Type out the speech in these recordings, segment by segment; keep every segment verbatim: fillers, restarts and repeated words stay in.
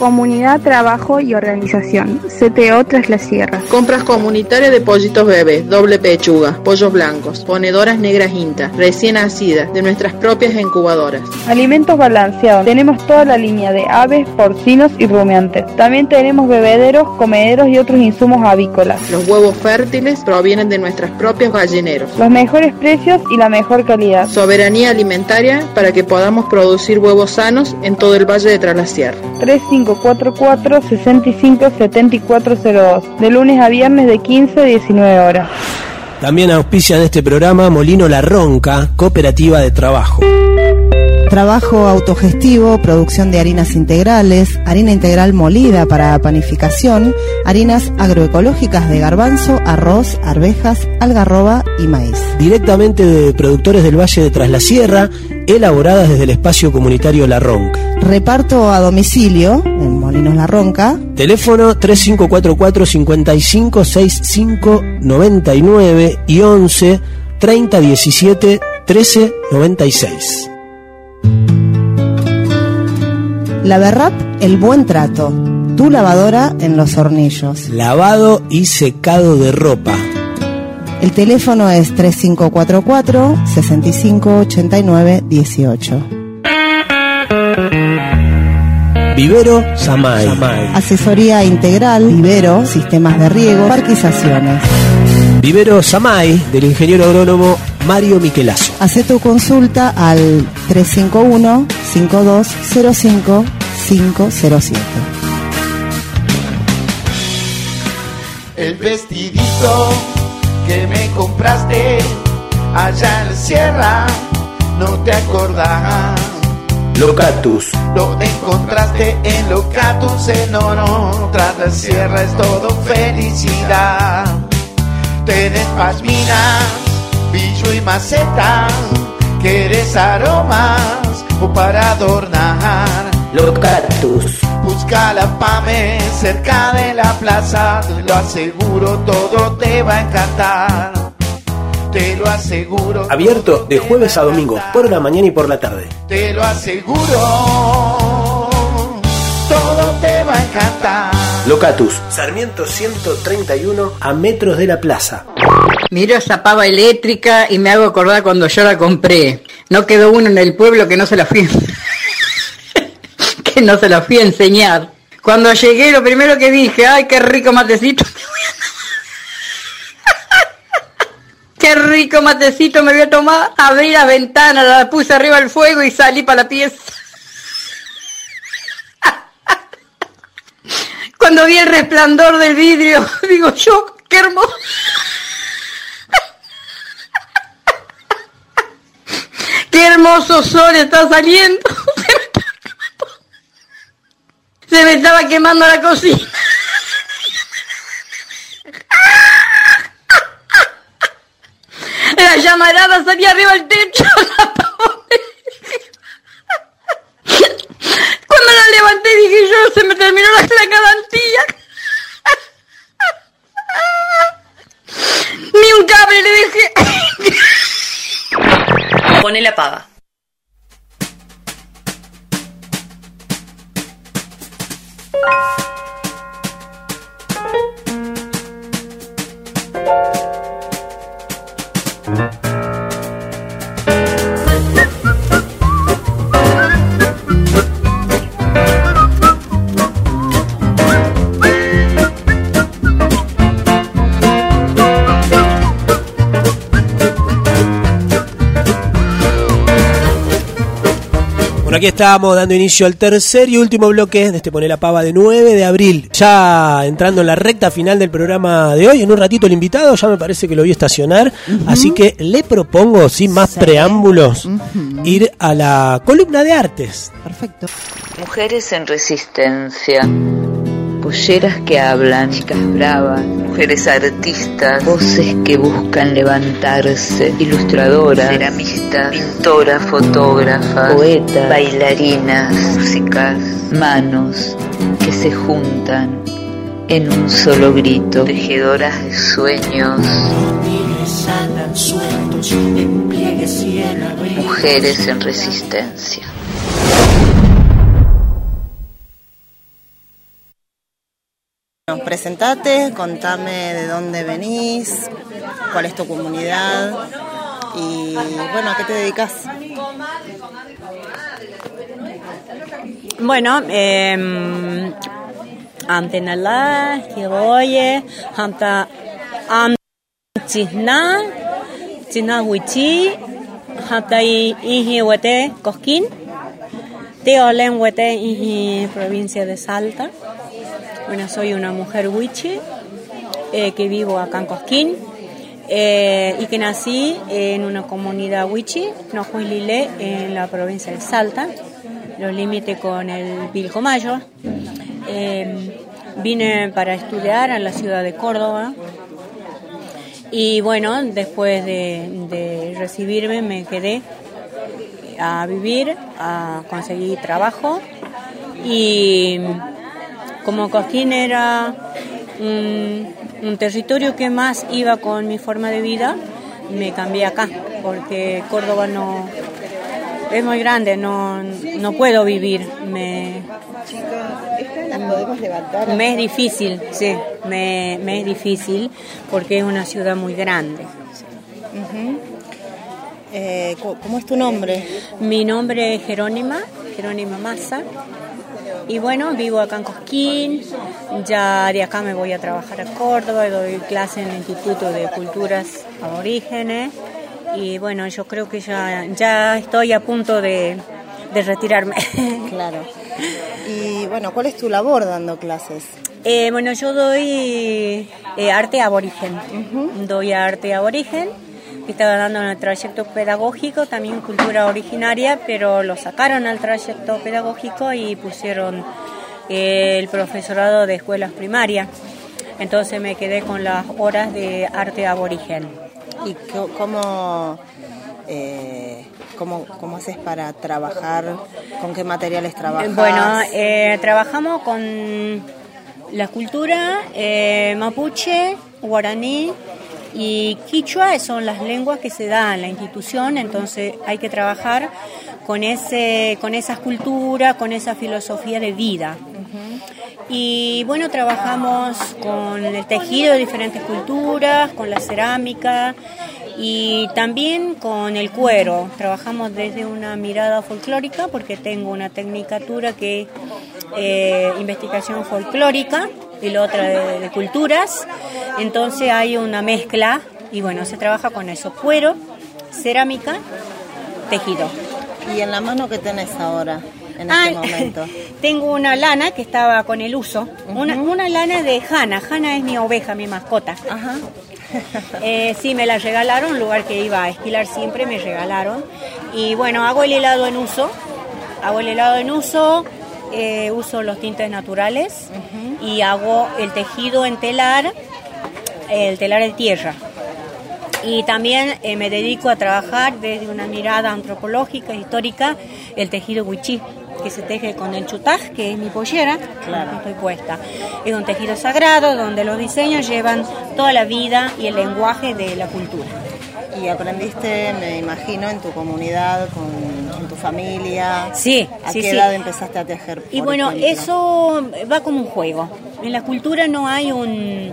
Comunidad, Trabajo y Organización, C T O Tras la Sierra. Compras comunitarias de pollitos bebés, doble pechuga, pollos blancos, ponedoras negras INTA, recién nacidas, de nuestras propias incubadoras. Alimentos balanceados, tenemos toda la línea de aves, porcinos y rumiantes. También tenemos bebederos, comederos y otros insumos avícolas. Los huevos fértiles provienen de nuestros propios gallineros. Los mejores precios y la mejor calidad. Soberanía alimentaria para que podamos producir huevos sanos en todo el Valle de Tras la Sierra. tres cinco cuatro cuatro, seis cinco siete cuatro cero dos, de lunes a viernes de quince a diecinueve horas. También auspician este programa Molino La Ronca, cooperativa de trabajo. Trabajo autogestivo, producción de harinas integrales, harina integral molida para panificación, harinas agroecológicas de garbanzo, arroz, arvejas, algarroba y maíz. Directamente de productores del Valle de Tras la Sierra, elaboradas desde el espacio comunitario La Ronca. Reparto a domicilio en Molinos La Ronca. Teléfono tres cinco cuatro cuatro, cinco cinco seis cinco nueve nueve y once treinta diecisiete trece noventa y seis. La Berrap, el buen trato. Tu lavadora en Los Hornillos. Lavado y secado de ropa. El teléfono es tres cinco cuatro cuatro, seis cinco ocho nueve uno ocho. Vivero Samay. Asesoría integral, vivero, sistemas de riego, parquizaciones. Vivero Samay, del ingeniero agrónomo Mario Michelazo. Hacé tu consulta al tres cinco uno, cinco dos cero cinco, cinco cero siete. El vestidito que me compraste allá en la sierra, no te acordás. Locatus. Lo encontraste en Locatus en Oro, Tras la Sierra es todo felicidad. Tenés pashminas, pillo y maceta, querés aromas o para adornar. Locatus. Busca la Pame cerca de la plaza, te lo aseguro, todo te va a encantar. Te lo aseguro. Abierto de jueves a domingo, por la mañana y por la tarde. Te lo aseguro, todo te va a encantar. Locatus, Sarmiento ciento treinta y uno, a metros de la plaza. Miro esa pava eléctrica y me hago acordar cuando yo la compré. No quedó uno en el pueblo que no se la fui que no se la fui a enseñar. Cuando llegué, lo primero que dije, ay, qué rico matecito. Qué rico matecito me voy a tomar. Abrí la ventana, la puse arriba del fuego y salí para la pieza. Cuando vi el resplandor del vidrio, digo yo, qué hermoso. Qué hermoso sol está saliendo. Se me estaba quemando la cocina. La llamarada salía arriba del techo. Cuando la levanté dije yo, se me terminó la garantía. Ni un cable le dejé. Pone la pava. Aquí estamos dando inicio al tercer y último bloque de este Poné la Pava de nueve de abril. Ya entrando en la recta final del programa de hoy. En un ratito el invitado ya me parece que lo vi estacionar. Uh-huh. Así que le propongo, sin más sí. preámbulos, uh-huh. ir a la columna de artes. Perfecto. Mujeres en resistencia. Polleras que hablan, chicas bravas, mujeres artistas, voces que buscan levantarse, ilustradoras, ceramistas, pintoras, fotógrafas, poetas, bailarinas, músicas, manos que se juntan en un solo grito, tejedoras de sueños, mujeres en resistencia. bueno, presentate, contame de dónde venís, cuál es tu comunidad y, bueno, ¿a qué te dedicas? Bueno, eh, Amtenala, Kiboye, Hamta Am Chihna, Chihna Huichi, Hamta Ihi Huete, Cosquín, Teolen Huete, Ihi, provincia de Salta. Bueno, soy una mujer huichi eh, que vivo acá en Cosquín eh, y que nací en una comunidad huichi, Nojuilile, en la provincia de Salta, los límites con el Pilcomayo. Eh, vine para estudiar a la ciudad de Córdoba y bueno, después de, de recibirme me quedé a vivir, a conseguir trabajo y como Cosquín era un, un territorio que más iba con mi forma de vida, me cambié acá porque Córdoba no es muy grande, no, no puedo vivir, me, ¿La podemos levantar? me es difícil, sí, me, me es difícil porque es una ciudad muy grande. Uh-huh. eh, ¿Cómo es tu nombre? Mi nombre es Jerónima, Jerónima Massa, y bueno, vivo acá en Cosquín, ya de acá me voy a trabajar a Córdoba, doy clase en el Instituto de Culturas Aborígenes. Y bueno, yo creo que ya, ya estoy a punto de, de retirarme. Claro. Y bueno, ¿cuál es tu labor dando clases? Eh, bueno, yo doy eh, arte aborigen. Uh-huh. Doy arte aborigen. Estaba dando en el trayecto pedagógico, también cultura originaria, pero lo sacaron al trayecto pedagógico y pusieron eh, el profesorado de escuelas primarias. Entonces me quedé con las horas de arte aborigen. ¿Y cómo, eh, cómo, cómo haces para trabajar? ¿Con qué materiales trabajas? Bueno, eh, trabajamos con la cultura eh, mapuche, guaraní y quichua, son las lenguas que se dan en la institución, entonces hay que trabajar con, ese, con esas culturas, con esa filosofía de vida. Y bueno, trabajamos con el tejido de diferentes culturas, con la cerámica y también con el cuero. Trabajamos desde una mirada folclórica porque tengo una tecnicatura que es eh, investigación folclórica y la otra de, de culturas. Entonces hay una mezcla y bueno, se trabaja con eso, cuero, cerámica, tejido. ¿Y en la mano qué tenés ahora? En ah, este momento. Tengo una lana que estaba con el uso, uh-huh. una, una lana de Hanna. Hanna es mi oveja, mi mascota. Ajá. eh, sí, me la regalaron, un lugar que iba a esquilar siempre, me regalaron. Y bueno, hago el helado en uso, hago el helado en uso, eh, uso los tintes naturales uh-huh. y hago el tejido en telar, el telar en tierra. Y también eh, me dedico a trabajar desde una mirada antropológica, histórica, el tejido huichí, que se teje con el chutaj, que es mi pollera, claro, que estoy puesta. Es un tejido sagrado donde los diseños llevan toda la vida y el lenguaje de la cultura. Y aprendiste, me imagino, en tu comunidad, con, en tu familia. Sí, ¿A sí, qué sí. edad empezaste a tejer? Y bueno, ejemplo? Eso va como un juego. En la cultura no hay un...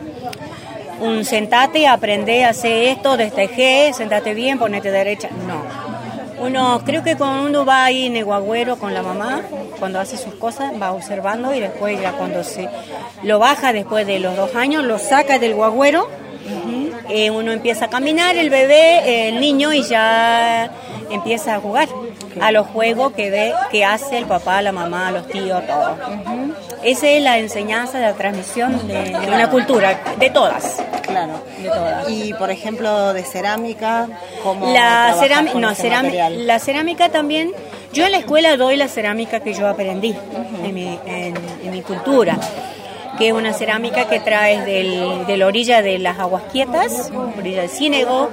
un sentate, aprende a hacer esto, destejer, sentate bien, ponete derecha. No. Uno, creo que cuando uno va ahí en el guagüero con la mamá, cuando hace sus cosas, va observando y después ya cuando se lo baja después de los dos años, lo saca del guagüero, uh-huh. eh, uno empieza a caminar, el bebé, el niño, y ya empieza a jugar a los juegos que, de, que hace el papá, la mamá, los tíos, todo. Uh-huh. Esa es la enseñanza, la transmisión de, de una cultura, de todas. Claro, de todas. Y por ejemplo, de cerámica, ¿cómo la cerámica, no, ese cerámica, la cerámica también. Yo en la escuela doy la cerámica que yo aprendí uh-huh. en, mi, en, en mi cultura, que es una cerámica que traes del, de la orilla de las aguas quietas, orilla del Cínego,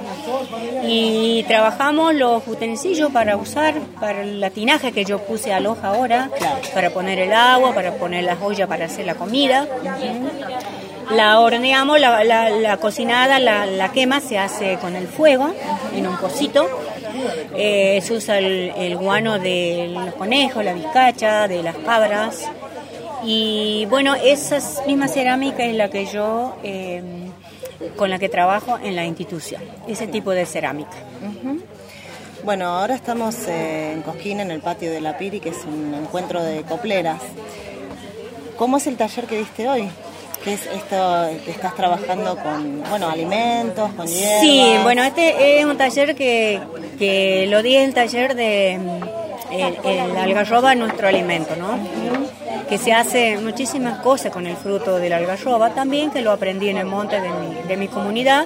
y trabajamos los utensilios para usar, para la tinaja que yo puse al hoja ahora, claro. para poner el agua, para poner las ollas para hacer la comida. Uh-huh. La horneamos, la, la, la cocinada, la, la quema se hace con el fuego, en un pocito. Eh, se usa el, el guano de los conejos, la vizcacha, de las cabras. Y bueno, esa misma cerámica es la que yo, eh, con la que trabajo en la institución, ese tipo de cerámica. Uh-huh. Bueno, ahora estamos eh, en Cosquín, en el patio de la Piri, que es un encuentro de copleras. ¿Cómo es el taller que diste hoy? ¿Qué es esto que estás trabajando con, bueno, alimentos, con hierbas? Sí, bueno, este es un taller que, que lo di en el taller de el, el algarroba, nuestro alimento, ¿no? Uh-huh. Que se hace muchísimas cosas con el fruto del algarroba, también que lo aprendí en el monte de mi, de mi comunidad.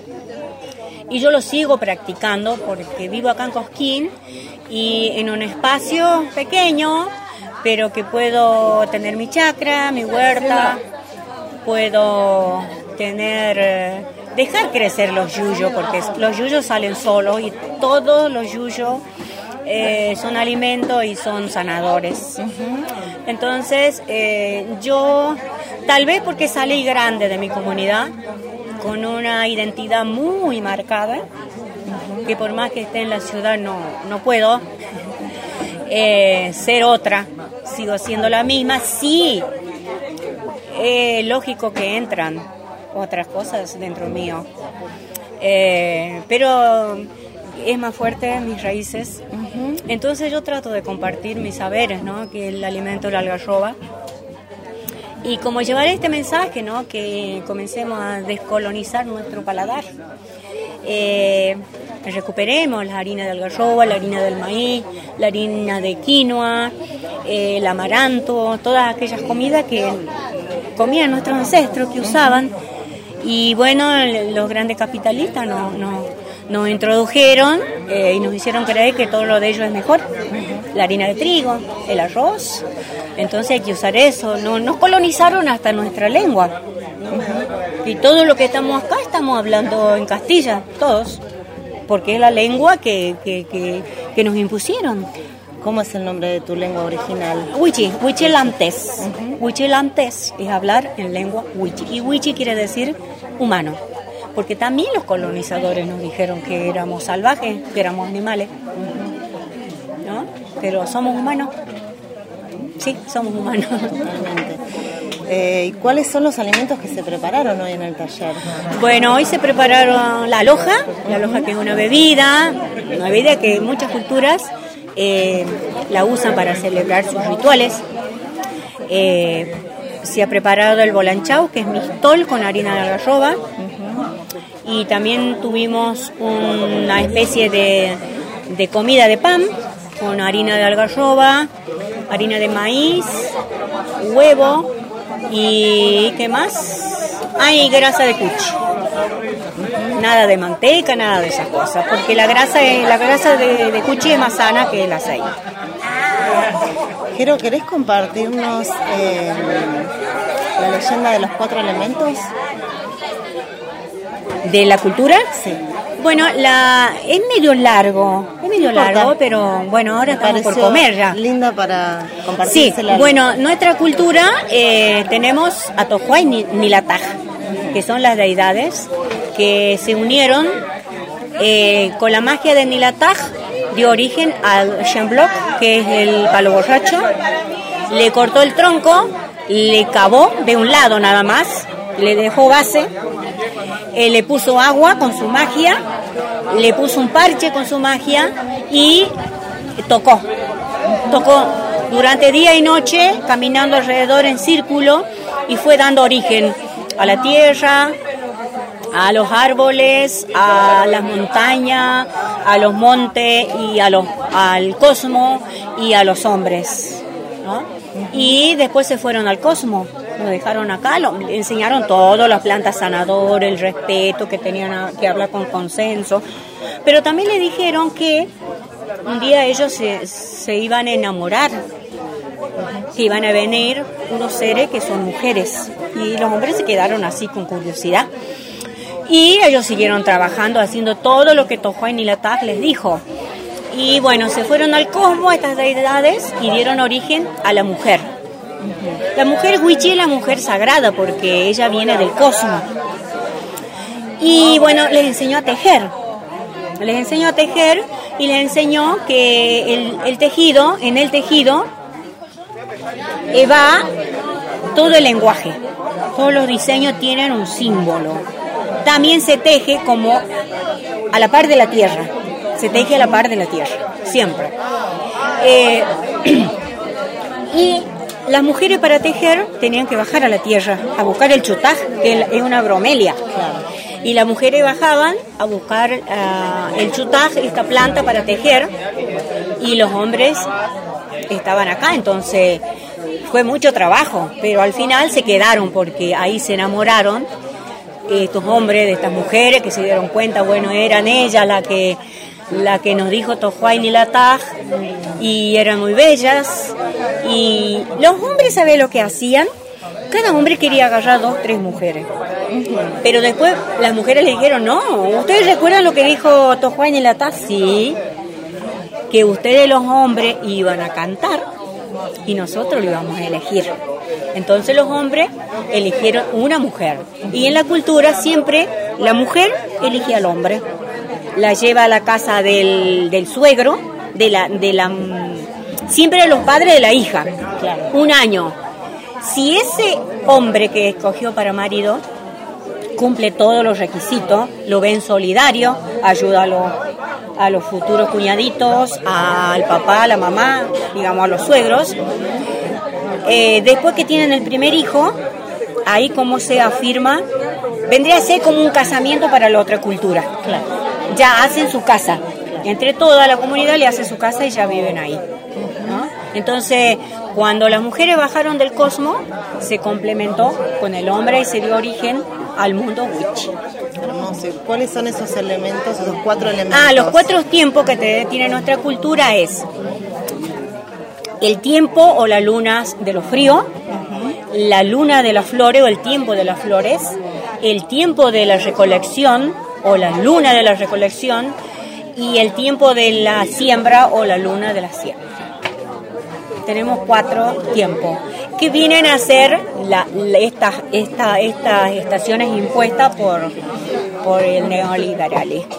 Y yo lo sigo practicando porque vivo acá en Cosquín y en un espacio pequeño, pero que puedo tener mi chacra, mi huerta, puedo tener, dejar crecer los yuyos, porque los yuyos salen solos y todos los yuyos eh, son alimentos y son sanadores. Uh-huh. Entonces, eh, yo, tal vez porque salí grande de mi comunidad, con una identidad muy marcada, uh-huh, que por más que esté en la ciudad no, no puedo eh, ser otra, sigo siendo la misma. Sí, es lógico que entran otras cosas dentro mío, eh, pero es más fuerte mis raíces. Uh-huh. Entonces yo trato de compartir mis saberes, ¿no? Que el alimento de la algarroba. Y como llevar este mensaje, ¿no? Que comencemos a descolonizar nuestro paladar. Eh, recuperemos la harina de algarroba, la harina del maíz, la harina de quinoa, eh, el amaranto, todas aquellas comidas que comían nuestros ancestros, que usaban. Y bueno, los grandes capitalistas nos no, no introdujeron eh, y nos hicieron creer que todo lo de ellos es mejor. La harina de trigo, el arroz. Entonces hay que usar eso. No, nos colonizaron hasta nuestra lengua. Y todo lo que estamos acá estamos hablando en Castilla, todos. Porque es la lengua que, que, que, que nos impusieron. ¿Cómo es el nombre de tu lengua original? Huichi, huichilantes. Uh-huh. Huichilantes es hablar en lengua huichi. Y huichi quiere decir humano. Porque también los colonizadores nos dijeron que éramos salvajes, que éramos animales. Uh-huh. ¿No? Pero somos humanos. Sí, somos humanos. Totalmente. Eh, ¿Y cuáles son los alimentos que se prepararon hoy en el taller? Bueno, hoy se prepararon la aloja, la aloja que es una bebida, una bebida que en muchas culturas eh, la usan para celebrar sus rituales. Eh, se ha preparado el bolanchau, que es mixtol con harina de algarroba. Uh-huh. Y también tuvimos una especie de, de comida de pan con harina de algarroba, harina de maíz, huevo y ¿qué más? Hay grasa de cuchi. Nada de manteca, nada de esas cosas, porque la grasa es, la grasa de, de cuchi es más sana que el aceite. Jero, ¿querés compartirnos eh, la leyenda de los cuatro elementos? ¿De la cultura? Sí. Bueno, la es medio largo, es medio largo, pero bueno, ahora estamos por comer ya. Linda para compartir. Sí, bueno, nuestra cultura eh, tenemos a Tojuá y Nilataj, que son las deidades que se unieron eh, con la magia de Nilataj, dio origen al Shenblok, que es el palo borracho. Le cortó el tronco, le cavó de un lado nada más, le dejó base. Eh, le puso agua con su magia, le puso un parche con su magia y tocó. Tocó durante día y noche, caminando alrededor en círculo, y fue dando origen a la tierra, a los árboles, a las montañas, a los montes y a los, al cosmos y a los hombres, ¿no? Y después se fueron al cosmos. Lo dejaron acá, lo, le enseñaron todo, las plantas sanadoras, el respeto, que tenían a, que hablar con consenso. Pero también le dijeron que un día ellos se, se iban a enamorar, que iban a venir unos seres que son mujeres. Y los hombres se quedaron así con curiosidad. Y ellos siguieron trabajando, haciendo todo lo que Tojuá y Nilataj les dijo. Y bueno, se fueron al cosmos estas deidades y dieron origen a la mujer. La mujer huichi es la mujer sagrada porque ella viene del cosmos. Y bueno, les enseñó a tejer. Les enseñó a tejer y les enseñó que el, el tejido, en el tejido, eh, va todo el lenguaje, todos los diseños tienen un símbolo. También se teje como a la par de la tierra, se teje a la par de la tierra, siempre. Eh, y las mujeres para tejer tenían que bajar a la tierra, a buscar el chutaj, que es una bromelia. Y las mujeres bajaban a buscar uh, el chutaj, esta planta para tejer, y los hombres estaban acá, entonces fue mucho trabajo, pero al final se quedaron porque ahí se enamoraron estos hombres de estas mujeres que se dieron cuenta, bueno, eran ellas la que la que nos dijo Tojuain y Lataj, y eran muy bellas, y los hombres, ¿saben lo que hacían? Cada hombre quería agarrar dos, tres mujeres, pero después las mujeres le dijeron, no, ¿ustedes recuerdan lo que dijo Tojuain y Lataj? Sí, que ustedes los hombres iban a cantar y nosotros lo íbamos a elegir. Entonces los hombres eligieron una mujer, y en la cultura siempre la mujer elige al hombre, la lleva a la casa del, del suegro, de la, de la, siempre los padres de la hija, un año. Si ese hombre que escogió para marido cumple todos los requisitos, lo ven solidario, ayuda a los, a los futuros cuñaditos, al papá, a la mamá, digamos a los suegros. Eh, después que tienen el primer hijo, ahí como se afirma, vendría a ser como un casamiento para la otra cultura. Claro. Ya hacen su casa, entre toda la comunidad le hacen su casa y ya viven ahí, ¿no? Entonces, cuando las mujeres bajaron del cosmos, se complementó con el hombre y se dio origen al mundo Wichi. Hermoso. ¿Cuáles son esos elementos, esos cuatro elementos? Ah, los cuatro tiempos que te, tiene nuestra cultura es el tiempo o la luna de lo frío, uh-huh. la luna de las flores o el tiempo de las flores, el tiempo de la recolección o la luna de la recolección y el tiempo de la siembra o la luna de la siembra. Tenemos cuatro tiempos que vienen a ser la, la, estas esta, estas estaciones impuestas por, por el neoliberalismo.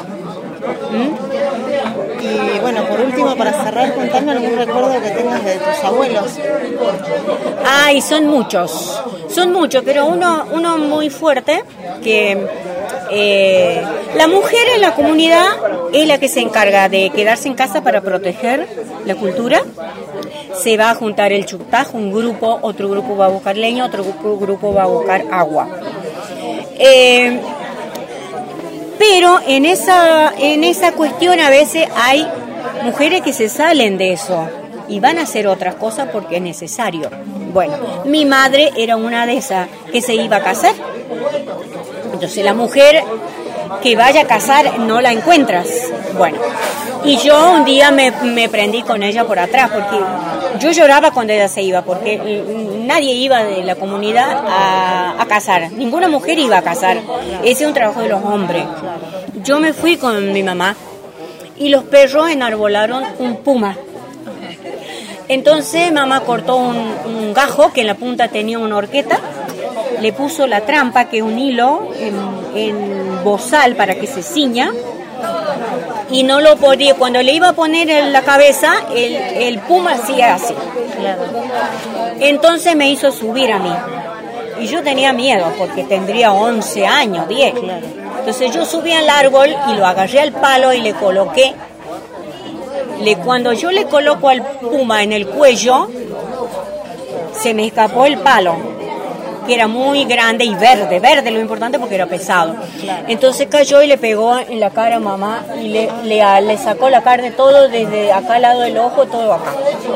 ¿Mm? Y bueno, por último, para cerrar, contame algún recuerdo que tengas de tus abuelos. Ay, son muchos, son muchos, pero uno, uno muy fuerte, que eh, la mujer en la comunidad es la que se encarga de quedarse en casa para proteger la cultura. Se va a juntar el chutaj, un grupo, otro grupo va a buscar leña, otro grupo va a buscar agua. Eh, pero en esa, en esa cuestión a veces hay mujeres que se salen de eso y van a hacer otras cosas porque es necesario. Bueno, mi madre era una de esas que se iba a casar. Entonces la mujer que vaya a casar no la encuentras. Bueno, y yo un día me, me prendí con ella por atrás porque yo lloraba cuando ella se iba, porque nadie iba de la comunidad a, a casar, ninguna mujer iba a casar, ese es un trabajo de los hombres. Yo me fui con mi mamá y los perros enarbolaron un puma. Entonces mamá cortó un, un gajo que en la punta tenía una horqueta, le puso la trampa, que es un hilo en, en bozal para que se ciña, y no lo podía, cuando le iba a poner en la cabeza, el, el puma hacía así. Entonces me hizo subir a mí, y yo tenía miedo, porque tendría once años, diez. Entonces yo subí al árbol y lo agarré al palo y le coloqué. Le, cuando yo le coloco al puma en el cuello, se me escapó el palo, que era muy grande y verde, verde lo importante porque era pesado. Entonces cayó y le pegó en la cara a mamá y le, le, le sacó la carne todo desde acá al lado del ojo, todo acá.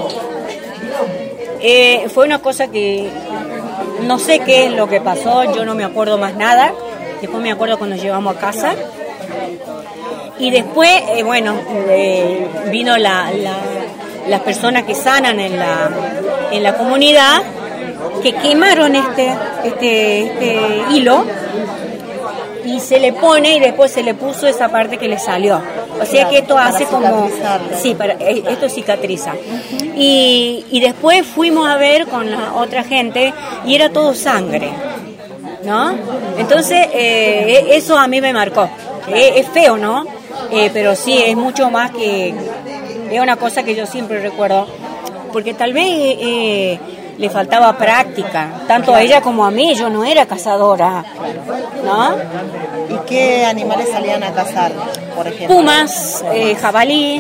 Eh, fue una cosa que no sé qué es lo que pasó, yo no me acuerdo más nada. Después me acuerdo cuando llegamos a casa. Y después, eh, bueno, eh, vino la, la, las personas que sanan en la, en la comunidad, que quemaron este, este, este hilo y se le pone y después se le puso esa parte que le salió. O sea que esto hace como... Sí, para, esto cicatriza. Uh-huh. Y, y después fuimos a ver con la otra gente y era todo sangre, ¿no? Entonces, eh, eso a mí me marcó. Eh, es feo, ¿no? Eh, pero sí, es mucho más que... Es una cosa que yo siempre recuerdo, porque tal vez... Eh, le faltaba práctica práctica, tanto a ella como a mí. Yo no era cazadora, ¿no? ¿Y qué animales salían a cazar, por ejemplo? Pumas, eh, jabalí,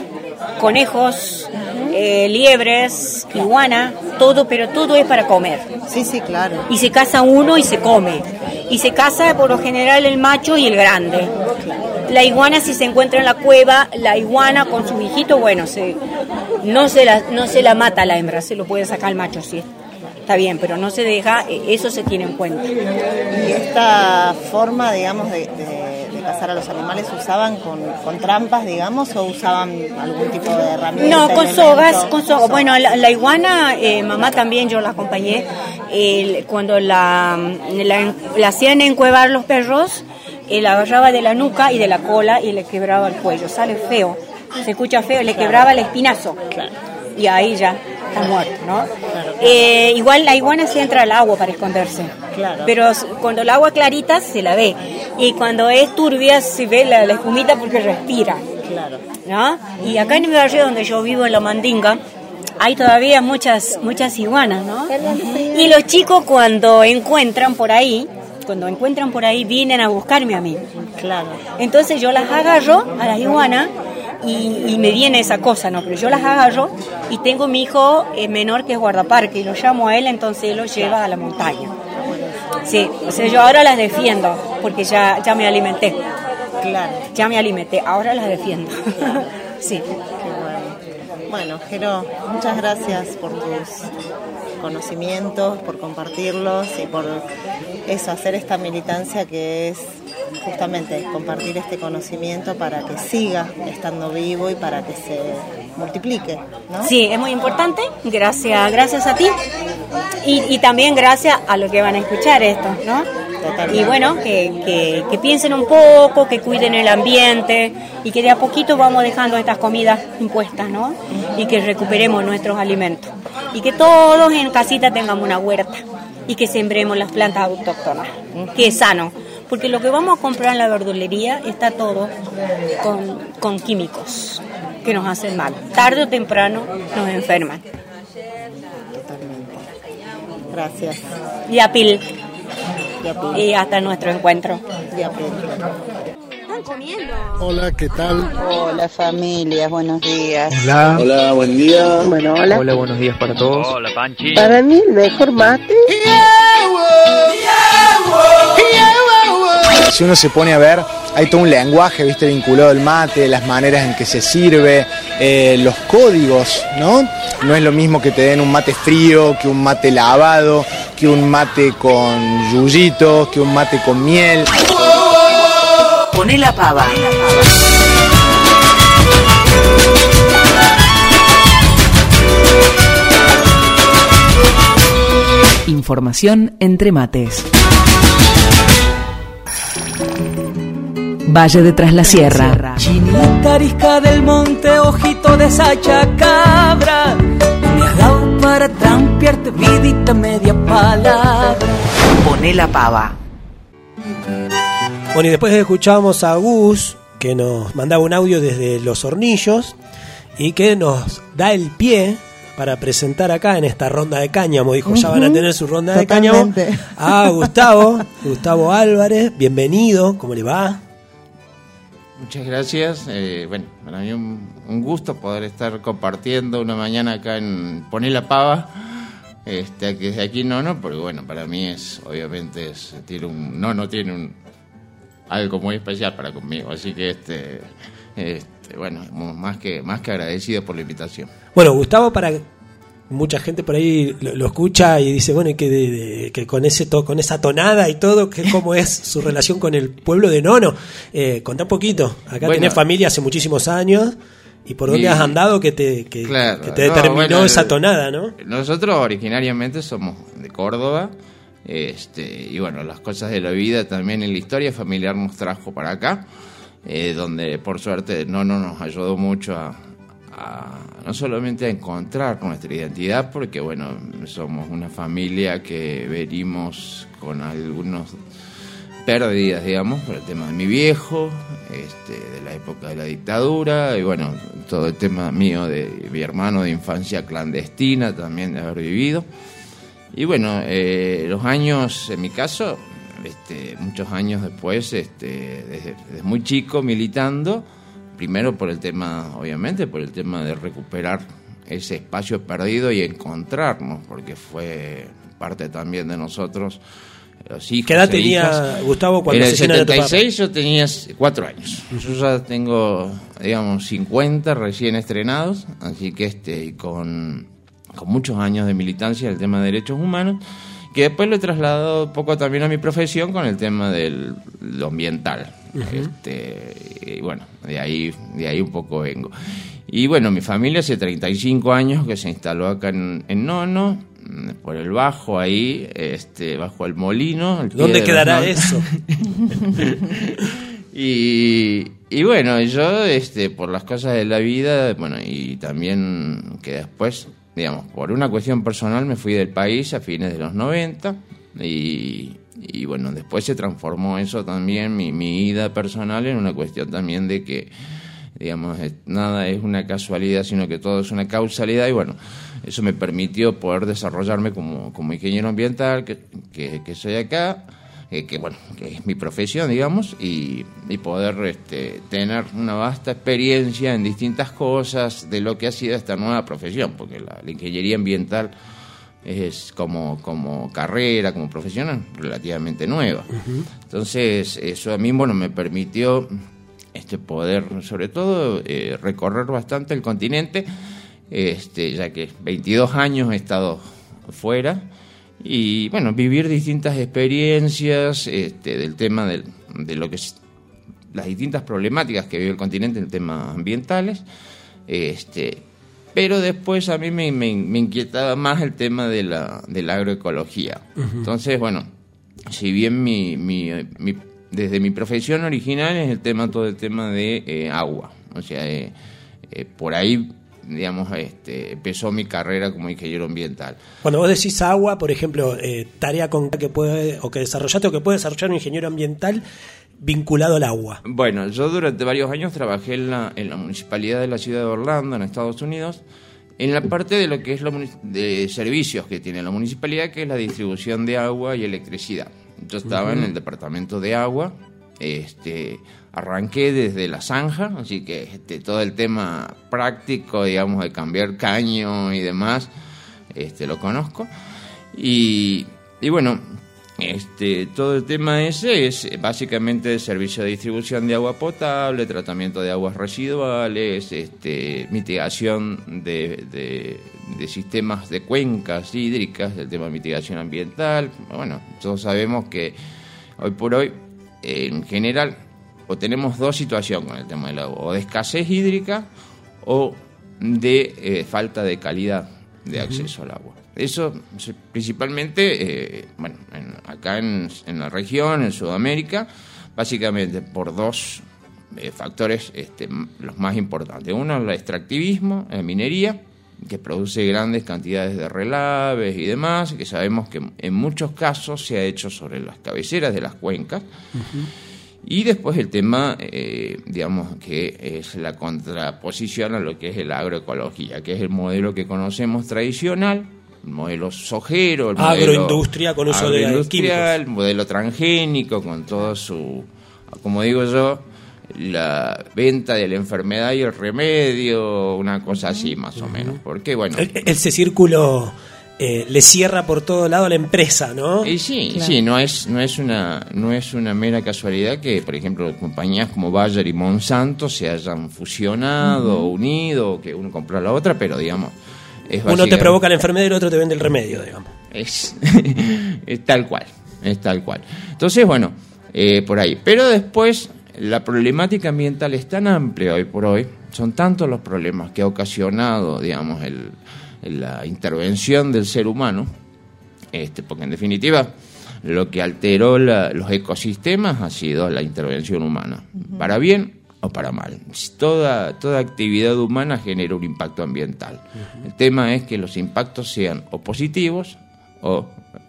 conejos, eh, liebres, iguana, todo, pero todo es para comer. Sí, sí, claro. Y se caza uno y se come. Y se caza por lo general el macho y el grande. La iguana, si se encuentra en la cueva, la iguana con su hijito, bueno, se, no, se la, no se la mata la hembra, se lo puede sacar el macho, sí. Está bien, pero no se deja, eso se tiene en cuenta. ¿Y esta forma, digamos, de, de, de cazar a los animales, usaban con, con trampas, digamos, o usaban algún tipo de herramienta? No, con elemento? sogas, con sogas. Bueno, la, la iguana, eh, mamá también, yo la acompañé, eh, cuando la, la, la hacían encuevar los perros, eh, la agarraba de la nuca y de la cola y le quebraba el cuello. Sale feo, se escucha feo, le quebraba el espinazo. Claro. Y ahí ya está muerto, ¿no? Claro. Eh, igual la iguana se entra al agua para esconderse. Claro. Pero cuando el agua clarita se la ve. Y cuando es turbia se ve la, la espumita porque respira. Claro. ¿No? Y acá en mi barrio donde yo vivo, en La Mandinga, hay todavía muchas, muchas iguanas, ¿no? Y los chicos cuando encuentran por ahí, cuando encuentran por ahí, vienen a buscarme a mí. Claro. Entonces yo las agarro a las iguanas y, y me viene esa cosa, ¿no? Pero yo las agarro y tengo mi hijo eh, menor que es guardaparque y lo llamo a él, entonces él lo lleva a la montaña. Sí, o sea, yo ahora las defiendo porque ya, ya me alimenté. Claro. Ya me alimenté, ahora las defiendo. Sí. Qué bueno. Bueno, Jero, muchas gracias por tus conocimientos, por compartirlos y por eso, hacer esta militancia que es justamente compartir este conocimiento para que siga estando vivo y para que se multiplique, ¿no? Sí, es muy importante, gracias, gracias a ti y, y también gracias a los que van a escuchar esto, ¿no? Totalmente. Y bueno, que, que, que piensen un poco, que cuiden el ambiente y que de a poquito vamos dejando estas comidas impuestas, ¿no? Y que recuperemos nuestros alimentos y que todos en casita tengamos una huerta y que sembremos las plantas autóctonas, que es sano, porque lo que vamos a comprar en la verdulería está todo con, con químicos que nos hacen mal. Tarde o temprano nos enferman. Totalmente. Gracias. Y a pil. Y, a pil. Y hasta nuestro encuentro. Y a pil. Están comiendo. Hola, ¿qué tal? Hola familia, buenos días. Hola. Hola, buen día. Bueno, hola. Hola, buenos días para todos. Hola, Panchi. Para mí el mejor mate. Si uno se pone a ver, hay todo un lenguaje, viste, vinculado al mate, las maneras en que se sirve, eh, los códigos, ¿no? No es lo mismo que te den un mate frío, que un mate lavado, que un mate con yuyito, que un mate con miel. Poné la pava. Información entre mates. Valle de Tras la Sierra. Chinita arisca del monte, ojito de esa chacabra. Me has dado para trampearte vidita media palabra. Poné la pava. Bueno, y después escuchamos a Gus, que nos mandaba un audio desde Los Hornillos y que nos da el pie para presentar acá en esta ronda de cáñamo. Dijo, uh-huh. Ya van a tener su ronda Totalmente. de cáñamo. A Gustavo, Gustavo Álvarez, bienvenido, ¿cómo le va? Muchas gracias. Eh, bueno, para mí un, un gusto poder estar compartiendo una mañana acá en Poné la Pava. Este, que desde aquí no, no, porque bueno, para mí es, obviamente, es, tiene un, no, no tiene un, algo muy especial para conmigo. Así que, este, este, bueno, más que, más que agradecido por la invitación. Bueno, Gustavo, para mucha gente por ahí lo, lo escucha y dice, bueno, y que, de, de, que con ese to, con esa tonada y todo, que cómo es su relación con el pueblo de Nono. Eh, contá un poquito. Acá bueno, tenés familia hace muchísimos años. ¿Y por dónde y, has andado que te, que, claro, que te determinó no, bueno, esa tonada, no? Nosotros originariamente somos de Córdoba. Este, y bueno, las cosas de la vida también en la historia familiar nos trajo para acá. Eh, donde por suerte Nono nos ayudó mucho a... A, no solamente a encontrar nuestra identidad, porque bueno, somos una familia que venimos con algunos pérdidas, digamos, por el tema de mi viejo, este, de la época de la dictadura, y bueno, todo el tema mío de mi hermano de infancia clandestina, también de haber vivido, Y bueno, eh, los años, en mi caso, este, muchos años después, este, desde, desde muy chico militando, primero por el tema, obviamente, por el tema de recuperar ese espacio perdido y encontrarnos, porque fue parte también de nosotros, los hijos. ¿Qué edad e tenía hijas. Gustavo cuando en el asesinan a tu setenta y seis papá? yo tenía cuatro años. Yo ya tengo, digamos, cincuenta recién estrenados, así que este, con, con muchos años de militancia en el tema de derechos humanos, que después lo he trasladado un poco también a mi profesión con el tema de lo ambiental. Uh-huh. Este, y bueno, de ahí, de ahí un poco vengo. Y bueno, mi familia hace treinta y cinco años que se instaló acá en, en Nono, por el bajo ahí, este, bajo el molino. El ¿Dónde quedará eso? y, y bueno, yo este, por las cosas de la vida, bueno, y también que después, digamos, por una cuestión personal me fui del país a fines de los noventa y, y bueno, después se transformó eso también, mi, mi vida personal, en una cuestión también de que, digamos, nada es una casualidad, sino que todo es una causalidad, y bueno, eso me permitió poder desarrollarme como, como ingeniero ambiental, que, que, que soy acá, que, que bueno, que es mi profesión, digamos, y, y poder este, tener una vasta experiencia en distintas cosas de lo que ha sido esta nueva profesión, porque la, la ingeniería ambiental es como, como carrera, como profesión, relativamente nueva. Uh-huh. Entonces, eso a mí, bueno, me permitió este poder, sobre todo, eh, recorrer bastante el continente, este, ya que veintidós años he estado fuera, y bueno, vivir distintas experiencias este, del tema del, de lo que es, las distintas problemáticas que vive el continente en temas ambientales, este, pero después a mí me, me, me inquietaba más el tema de la, de la agroecología. Uh-huh. Entonces, bueno, si bien mi, mi, mi desde mi profesión original es el tema, todo el tema de eh, agua, o sea, eh, eh, por ahí, digamos, este, empezó mi carrera como ingeniero ambiental. Cuando vos decís agua, por ejemplo, eh, tarea con que puede o que desarrollaste o que puede desarrollar un ingeniero ambiental vinculado al agua. Bueno, yo durante varios años trabajé en la, en la municipalidad de la ciudad de Orlando, en Estados Unidos, en la parte de lo que es la de servicios que tiene la municipalidad, que es la distribución de agua y electricidad. Yo estaba uh-huh. en el departamento de agua, este, arranqué desde la zanja, así que este, todo el tema práctico, digamos, de cambiar caño y demás, este, lo conozco. Y, y bueno, este, todo el tema ese es básicamente el servicio de distribución de agua potable, tratamiento de aguas residuales, este, mitigación de, de, de sistemas de cuencas hídricas, el tema de mitigación ambiental. Bueno, todos sabemos que hoy por hoy, en general, o tenemos dos situaciones con el tema del agua, o de escasez hídrica o de eh, falta de calidad de acceso uh-huh. al agua. Eso principalmente, eh, bueno, en, acá en, en la región, en Sudamérica, básicamente por dos eh, factores este, los más importantes. Uno es el extractivismo, la minería, que produce grandes cantidades de relaves y demás, que sabemos que en muchos casos se ha hecho sobre las cabeceras de las cuencas. Uh-huh. Y después el tema, eh, digamos, que es la contraposición a lo que es la agroecología, que es el modelo que conocemos tradicional, el modelo sojero, el agroindustria modelo con uso de químicos, el modelo transgénico con todo su, como digo yo, la venta de la enfermedad y el remedio, una cosa así más o menos, porque bueno, ese círculo eh, le cierra por todo lado a la empresa, ¿no? Y sí, claro. sí, no es no es una no es una mera casualidad que, por ejemplo, compañías como Bayer y Monsanto se hayan fusionado, uh-huh. unido, que uno compró a la otra, pero digamos, es uno te provoca la enfermedad y el otro te vende el remedio, digamos. Es, es tal cual, es tal cual. Entonces, bueno, eh, por ahí. Pero después, la problemática ambiental es tan amplia hoy por hoy, son tantos los problemas que ha ocasionado, digamos, el, la intervención del ser humano, este, porque en definitiva lo que alteró la, los ecosistemas ha sido la intervención humana, uh-huh. para bien o para mal. Toda, toda actividad humana genera un impacto ambiental. Uh-huh. El tema es que los impactos sean o positivos o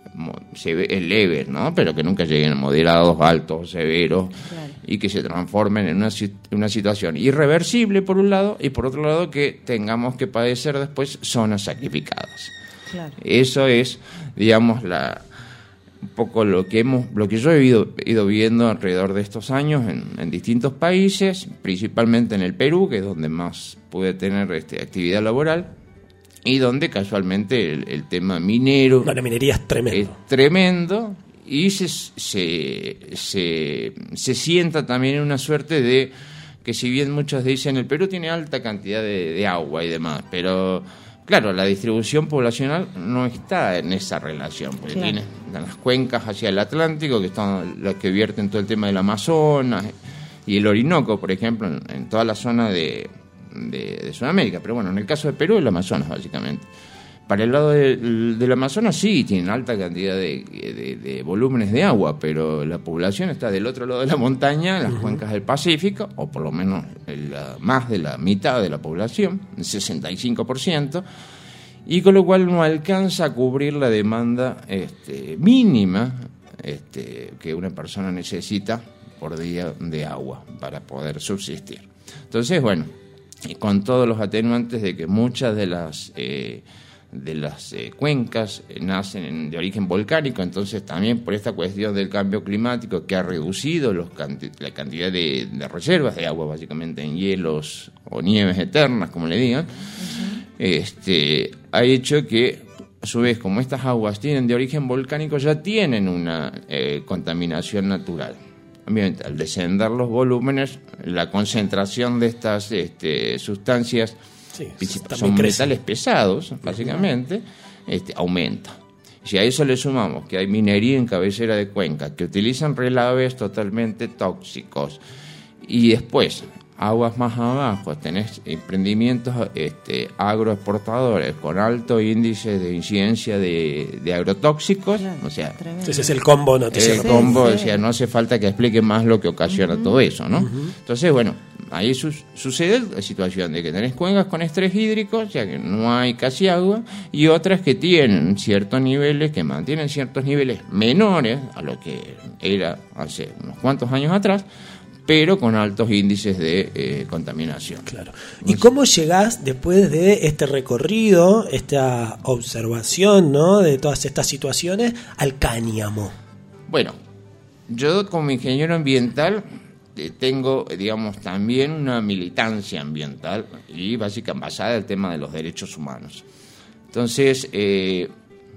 leves, ¿no? Pero que nunca lleguen a moderados, altos, severos, claro. y que se transformen en una, una situación irreversible por un lado, y por otro lado que tengamos que padecer después zonas sacrificadas. Claro. Eso es, digamos, la un poco lo que hemos, lo que yo he ido, ido viendo alrededor de estos años en, en distintos países, principalmente en el Perú, que es donde más pude tener este, actividad laboral, y donde casualmente el, el tema minero... La minería es tremendo. Es tremendo, y se, se, se, se sienta también una suerte de que, si bien muchos dicen el Perú tiene alta cantidad de, de agua y demás, pero claro, la distribución poblacional no está en esa relación, porque Claro. tiene las cuencas hacia el Atlántico, que son las que vierten todo el tema del Amazonas, y el Orinoco, por ejemplo, en, en toda la zona de, de, de Sudamérica, pero bueno, en el caso de Perú, el Amazonas, básicamente. Para el lado del, del Amazonas sí, tienen alta cantidad de, de, de volúmenes de agua, pero la población está del otro lado de la montaña, en las uh-huh. cuencas del Pacífico, o por lo menos el, más de la mitad de la población, el sesenta y cinco por ciento, y con lo cual no alcanza a cubrir la demanda este, mínima este, que una persona necesita por día de agua para poder subsistir. Entonces, bueno, con todos los atenuantes de que muchas de las... Eh, de las eh, cuencas eh, nacen de origen volcánico, entonces también por esta cuestión del cambio climático que ha reducido los canti- la cantidad de, de reservas de agua, básicamente en hielos o nieves eternas, como le digan, uh-huh. este, ha hecho que, a su vez, como estas aguas tienen de origen volcánico, ya tienen una eh, contaminación natural. Obviamente, al descender los volúmenes, la concentración de estas este, sustancias, sí, son metales pesados, básicamente, este, aumenta. Si a eso le sumamos que hay minería en cabecera de cuenca, que utilizan relaves totalmente tóxicos, y después, aguas más abajo, tenés emprendimientos este, agroexportadores con alto índice de incidencia de, de agrotóxicos, claro, o sea, tremendo. Ese es el combo noticiero. El combo, sí, sí. O sea, no hace falta que explique más lo que ocasiona uh-huh. todo eso, ¿no? Uh-huh. Entonces, bueno, ahí su- sucede la situación de que tenés cuencas con estrés hídrico, o sea que no hay casi agua, y otras que tienen ciertos niveles, que mantienen ciertos niveles menores a lo que era hace unos cuantos años atrás, pero con altos índices de eh, contaminación. Claro. ¿Y cómo llegás después de este recorrido, esta observación, ¿no?, de todas estas situaciones, al cáñamo? Bueno, yo como ingeniero ambiental eh, tengo, digamos, también una militancia ambiental y básicamente basada en el tema de los derechos humanos. Entonces, eh,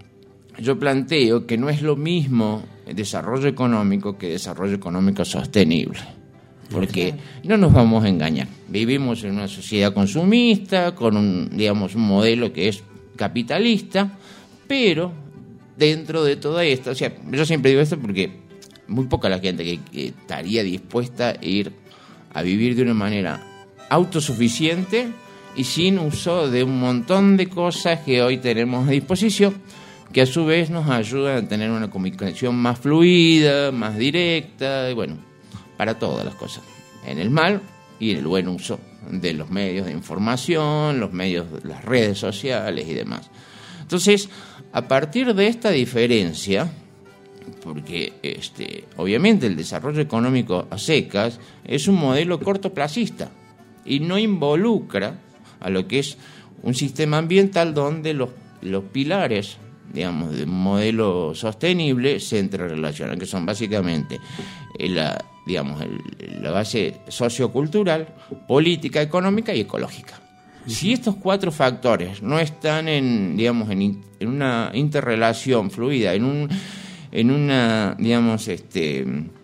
yo planteo que no es lo mismo desarrollo económico que desarrollo económico sostenible. Porque no nos vamos a engañar. Vivimos en una sociedad consumista, con un, digamos, un modelo que es capitalista, pero dentro de todo esto, o sea, yo siempre digo esto porque muy poca la gente que, que estaría dispuesta a ir a vivir de una manera autosuficiente y sin uso de un montón de cosas que hoy tenemos a disposición, que a su vez nos ayudan a tener una comunicación más fluida, más directa, y bueno, para todas las cosas, en el mal y en el buen uso de los medios de información, los medios, las redes sociales y demás. Entonces, a partir de esta diferencia, porque este, obviamente el desarrollo económico a secas es un modelo cortoplacista y no involucra a lo que es un sistema ambiental donde los, los pilares, digamos, de un modelo sostenible se entrerelacionan, que son básicamente la, digamos, el, la base sociocultural, política, económica y ecológica. Si estos cuatro factores no están en, digamos, en, en una interrelación fluida, en un, en una, digamos, este,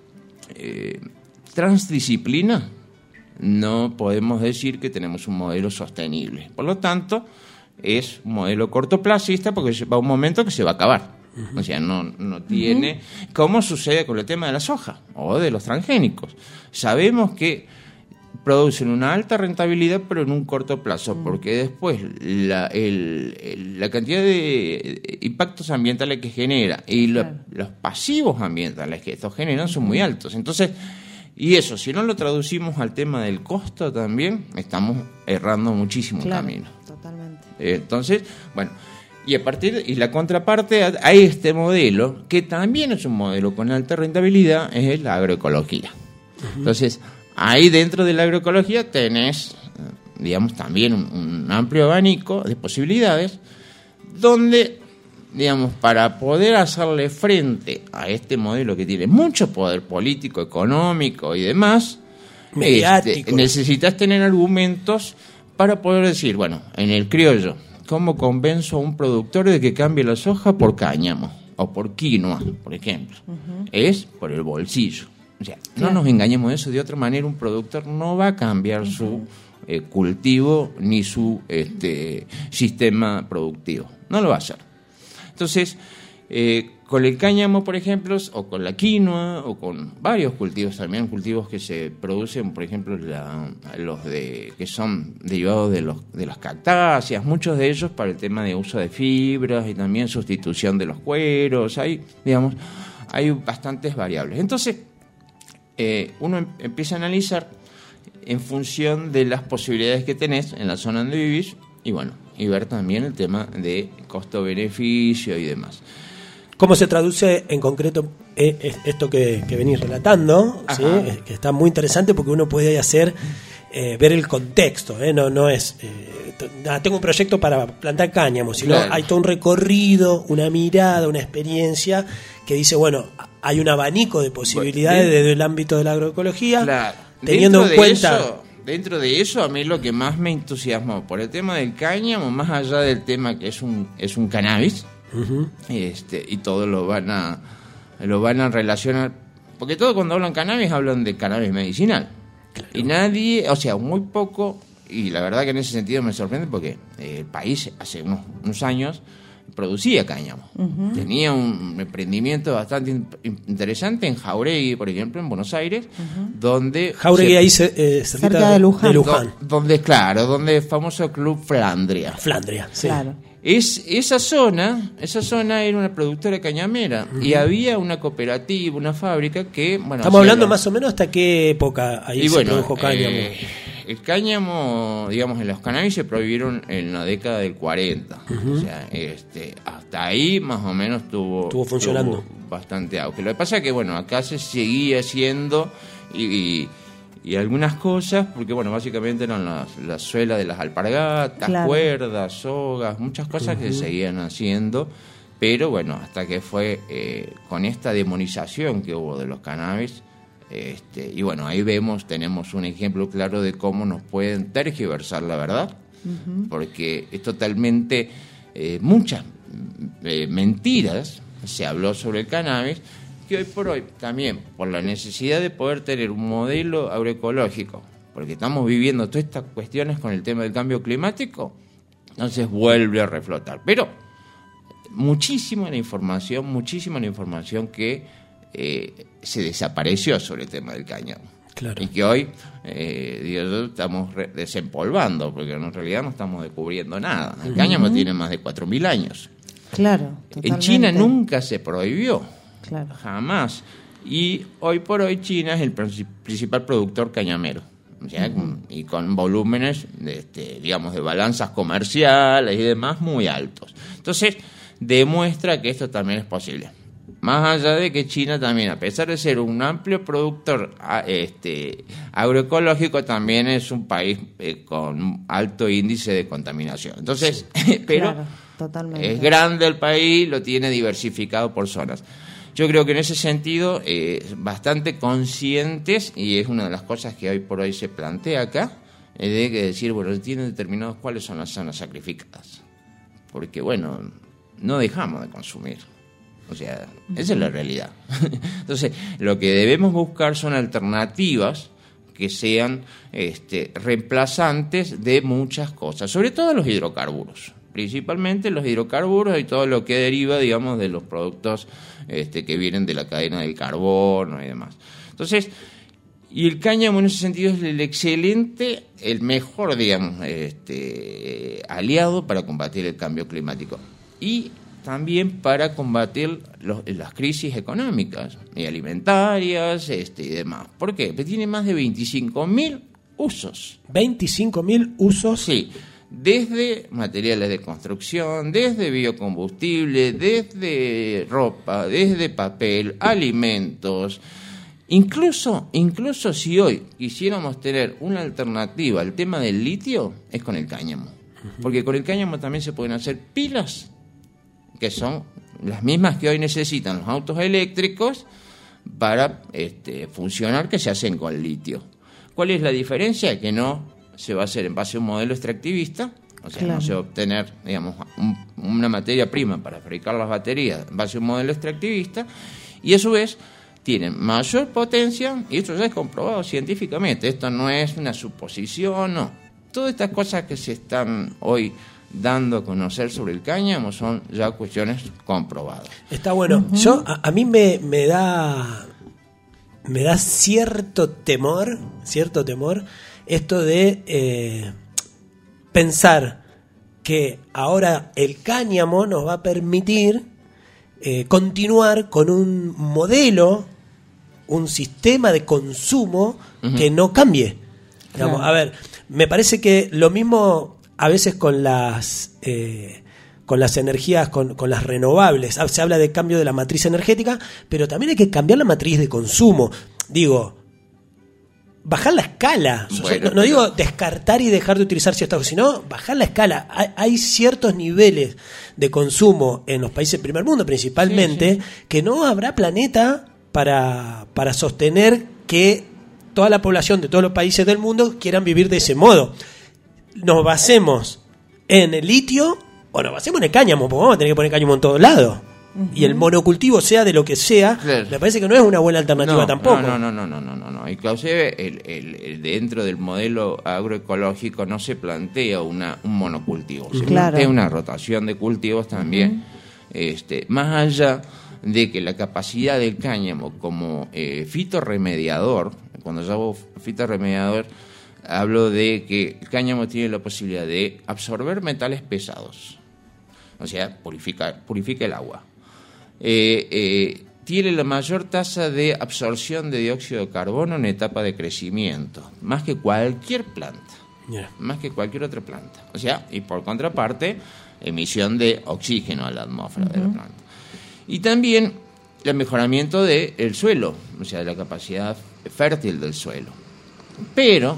eh, transdisciplina, no podemos decir que tenemos un modelo sostenible. Por lo tanto, es un modelo cortoplacista porque va a un momento que se va a acabar. Uh-huh. O sea, no, no tiene... Uh-huh. ¿Cómo sucede con el tema de la soja o de los transgénicos? Sabemos que producen una alta rentabilidad, pero en un corto plazo, uh-huh. porque después la, el, el, la cantidad de impactos ambientales que genera y lo, claro. los pasivos ambientales que estos generan son muy altos. Entonces, y eso, si no lo traducimos al tema del costo también, estamos errando muchísimo el claro, camino. Totalmente. Entonces, bueno, y a partir de, y la contraparte a, a este modelo, que también es un modelo con alta rentabilidad, es la agroecología. Uh-huh. Entonces, ahí dentro de la agroecología tenés, digamos, también un, un amplio abanico de posibilidades, donde, digamos, para poder hacerle frente a este modelo que tiene mucho poder político, económico y demás, este, necesitas tener argumentos para poder decir, bueno, en el criollo, ¿cómo convenzo a un productor de que cambie la soja por cáñamo o por quinoa, por ejemplo? Uh-huh. Es por el bolsillo. O sea, no nos engañemos de eso, de otra manera un productor no va a cambiar uh-huh. su eh, cultivo ni su este, sistema productivo. No lo va a hacer. Entonces, eh, con el cáñamo, por ejemplo, o con la quinoa, o con varios cultivos también, cultivos que se producen, por ejemplo, la, los de que son derivados de, los, de las cactáceas, muchos de ellos para el tema de uso de fibras y también sustitución de los cueros, hay, digamos, hay bastantes variables. Entonces, eh, uno em- empieza a analizar en función de las posibilidades que tenés en la zona donde vivís, y bueno, y ver también el tema de costo-beneficio y demás. ¿Cómo se traduce en concreto eh, esto que, que venís relatando? ¿Sí? Que está muy interesante porque uno puede hacer, eh, ver el contexto, ¿eh? No, no es, eh, t- tengo un proyecto para plantar cáñamo, sino claro. Hay todo un recorrido, una mirada, una experiencia que dice, bueno, hay un abanico de posibilidades bueno, desde el ámbito de la agroecología, claro. Teniendo dentro en cuenta... Eso, dentro de eso, a mí lo que más me entusiasmó por el tema del cáñamo, más allá del tema que es un, es un cannabis, Uh-huh. Este, y todo lo van a lo van a relacionar, porque todo cuando hablan cannabis hablan de cannabis medicinal, claro. Y nadie, o sea, muy poco, y la verdad que en ese sentido me sorprende porque eh, el país hace unos, unos años producía cáñamo, uh-huh. Tenía un emprendimiento bastante in- interesante en Jauregui, por ejemplo, en Buenos Aires, uh-huh. Donde Jauregui se, ahí se, eh, cerca de Luján, de Luján. Do, donde claro, donde el famoso Club Flandria, Flandria, sí. Claro. Es, esa zona, esa zona era una productora cañamera, uh-huh. Y había una cooperativa, una fábrica que, bueno, estamos hablando la... más o menos hasta qué época ahí y se bueno, produjo cáñamo. Eh, el cáñamo, digamos, en los cannabis se prohibieron en la década del cuarenta, uh-huh. O sea, este, hasta ahí más o menos tuvo, estuvo funcionando, tuvo bastante auge. Lo que pasa es que, bueno, acá se seguía haciendo y, y Y algunas cosas, porque bueno, básicamente eran las, las suelas de las alpargatas, claro. Cuerdas, sogas, muchas cosas uh-huh. que se seguían haciendo, pero bueno, hasta que fue eh, con esta demonización que hubo de los cannabis, este, y bueno, ahí vemos, tenemos un ejemplo claro de cómo nos pueden tergiversar la verdad, uh-huh. Porque es totalmente, eh, muchas eh, mentiras se habló sobre el cannabis, que hoy por hoy también, por la necesidad de poder tener un modelo agroecológico, porque estamos viviendo todas estas cuestiones con el tema del cambio climático, entonces vuelve a reflotar. Pero muchísima la información, muchísima la información que eh, se desapareció sobre el tema del cáñamo. Claro. Y que hoy, eh, digo, estamos re- desempolvando, porque en realidad no estamos descubriendo nada. El uh-huh. cáñamo tiene más de cuatro mil años. Claro. Totalmente. En China nunca se prohibió. Claro. Jamás. Y hoy por hoy China es el principal productor cañamero, o sea, uh-huh. Y con volúmenes de, este, digamos, de balanzas comerciales y demás muy altos. Entonces demuestra que esto también es posible, más allá de que China también, a pesar de ser un amplio productor este, agroecológico, también es un país eh, con alto índice de contaminación. Entonces, sí. pero claro, totalmente. Es grande el país, lo tiene diversificado por zonas. Yo creo que en ese sentido, eh, bastante conscientes, y es una de las cosas que hoy por hoy se plantea acá, es de que decir, bueno, tienen determinados cuáles son las zonas sacrificadas. Porque, bueno, no dejamos de consumir. O sea, esa es la realidad. Entonces, lo que debemos buscar son alternativas que sean este, reemplazantes de muchas cosas, sobre todo los hidrocarburos. Principalmente los hidrocarburos y todo lo que deriva, digamos, de los productos este, que vienen de la cadena del carbono y demás. Entonces, y el cáñamo en ese sentido es el excelente, el mejor, digamos, este, aliado para combatir el cambio climático. Y también para combatir los, las crisis económicas y alimentarias este, y demás. ¿Por qué? Porque tiene más de veinticinco mil usos. ¿veinticinco mil usos? Sí. Desde materiales de construcción, desde biocombustible, desde ropa, desde papel, alimentos. Incluso, incluso si hoy quisiéramos tener una alternativa al tema del litio, es con el cáñamo. Uh-huh. Porque con el cáñamo también se pueden hacer pilas que son las mismas que hoy necesitan los autos eléctricos para este, funcionar, que se hacen con litio. ¿Cuál es la diferencia? Que no se va a hacer en base a un modelo extractivista, o sea, claro. no se va a obtener, digamos, un, una materia prima para fabricar las baterías en base a un modelo extractivista, y a su vez tienen mayor potencia, y esto ya es comprobado científicamente, esto no es una suposición, no. Todas estas cosas que se están hoy dando a conocer sobre el cáñamo son ya cuestiones comprobadas. Está bueno. Uh-huh. Yo a, a mí me, me da me da cierto temor, cierto temor esto de eh, pensar que ahora el cáñamo nos va a permitir eh, continuar con un modelo, un sistema de consumo uh-huh. que no cambie. Digamos, claro. A ver, me parece que lo mismo a veces con las eh, con las energías, con, con las renovables. Se habla de cambio de la matriz energética, pero también hay que cambiar la matriz de consumo. Digo, bajar la escala. Bueno, no, no digo descartar y dejar de utilizar ciertas cosas, sino bajar la escala. Hay, hay ciertos niveles de consumo en los países del primer mundo, principalmente, sí, sí. que no habrá planeta para, para sostener que toda la población de todos los países del mundo quieran vivir de ese modo. Nos basemos en el litio o nos basemos en el cáñamo, porque vamos a tener que poner cáñamo en todos lados. Uh-huh. Y el monocultivo, sea de lo que sea, claro. me parece que no es una buena alternativa no, tampoco. No, no, no, no, no, no, no. Inclusive el, el, el dentro del modelo agroecológico no se plantea una, un monocultivo, se claro. plantea una rotación de cultivos también. Uh-huh. este, más allá de que la capacidad del cáñamo como eh, fitorremediador, cuando yo hago fitorremediador, hablo de que el cáñamo tiene la posibilidad de absorber metales pesados, o sea, purifica, purifica el agua. Eh, eh, tiene la mayor tasa de absorción de dióxido de carbono en etapa de crecimiento, más que cualquier planta, yeah. más que cualquier otra planta. O sea, y por contraparte, emisión de oxígeno a la atmósfera uh-huh. de la planta. Y también el mejoramiento del suelo, o sea, de la capacidad fértil del suelo. Pero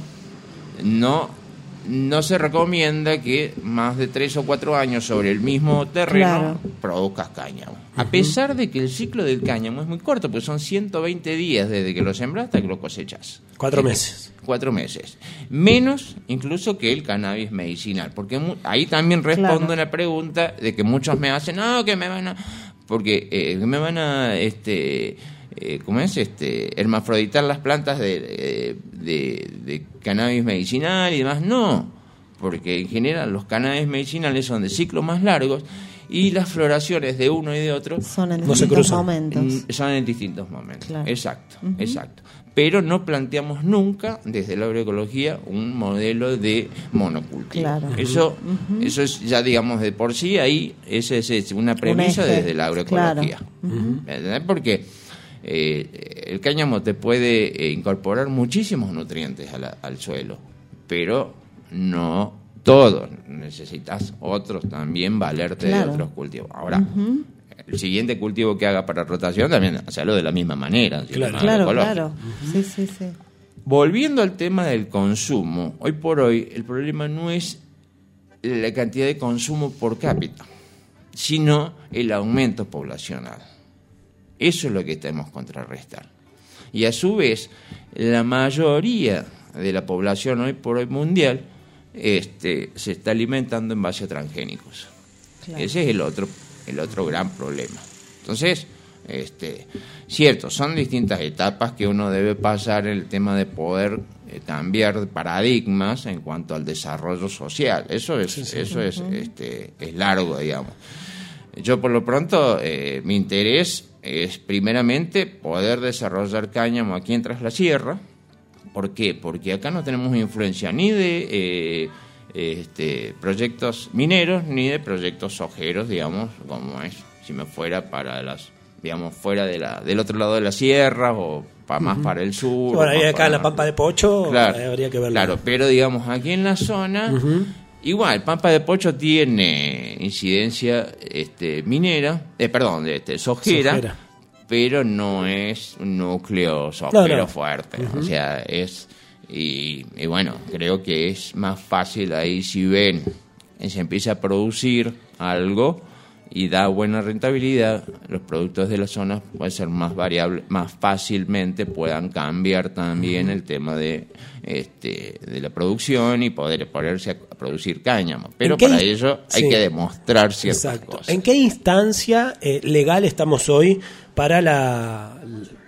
no, no se recomienda que más de tres o cuatro años sobre el mismo terreno claro. produzcas cáñamo. Uh-huh. A pesar de que el ciclo del cáñamo es muy corto, porque son ciento veinte días desde que lo sembras hasta que lo cosechas. Cuatro meses. Cuatro meses. Menos incluso que el cannabis medicinal. Porque mu- ahí también respondo claro. a la pregunta de que muchos me hacen, no, que me van a... Porque eh, me van a... este Eh, ¿cómo es? Este, hermafroditar las plantas de, de, de, de cannabis medicinal y demás. No, porque en general los cannabis medicinales son de ciclos más largos y las floraciones de uno y de otro son en no distintos momentos. Son en distintos momentos. Claro. Exacto, uh-huh. exacto. Pero no planteamos nunca desde la agroecología un modelo de monocultivo. Claro. Eso, uh-huh. eso es ya, digamos, de por sí ahí, esa es, es una premisa un desde la agroecología. Claro. Uh-huh. ¿Entendés? Porque Eh, el cáñamo te puede eh, incorporar muchísimos nutrientes a la, al suelo, pero no todos. Necesitas otros también, valerte claro. de otros cultivos. Ahora, uh-huh. el siguiente cultivo que haga para rotación también hacerlo de la misma manera. Claro, claro, claro. Uh-huh. Sí, sí, sí. Volviendo al tema del consumo, hoy por hoy el problema no es la cantidad de consumo por cápita, sino el aumento poblacional. Eso es lo que tenemos que contrarrestar. Y a su vez, la mayoría de la población hoy por hoy mundial este, se está alimentando en base a transgénicos. Claro. Ese es el otro, el otro gran problema. Entonces, este, cierto, son distintas etapas que uno debe pasar en el tema de poder eh, cambiar paradigmas en cuanto al desarrollo social. Eso es, sí, sí. eso uh-huh. es, este, es largo, digamos. Yo por lo pronto, eh, mi interés es primeramente poder desarrollar cáñamo aquí en Tras la Sierra. ¿Por qué? Porque acá no tenemos influencia ni de eh, este, proyectos mineros ni de proyectos sojeros, digamos, como es si me fuera para las, digamos, fuera de la, del otro lado de la sierra o para más uh-huh. para el sur. Bueno, ahí acá en la Pampa de Pocho claro, habría que verlo. Claro, pero digamos aquí en la zona, uh-huh. igual, Pampa de Pocho tiene incidencia este, minera, eh, perdón, este, sojera, sojera, pero no es un núcleo sojero no, no. fuerte. Uh-huh. O sea, es... Y, y bueno, creo que es más fácil ahí si ven, se empieza a producir algo, y da buena rentabilidad, los productos de la zona pueden ser más variables, más fácilmente puedan cambiar también el tema de este de la producción y poder ponerse a producir cáñamo. Pero para in- ello hay sí. que demostrar ciertas Exacto. cosas. ¿En qué instancia eh, legal estamos hoy para la,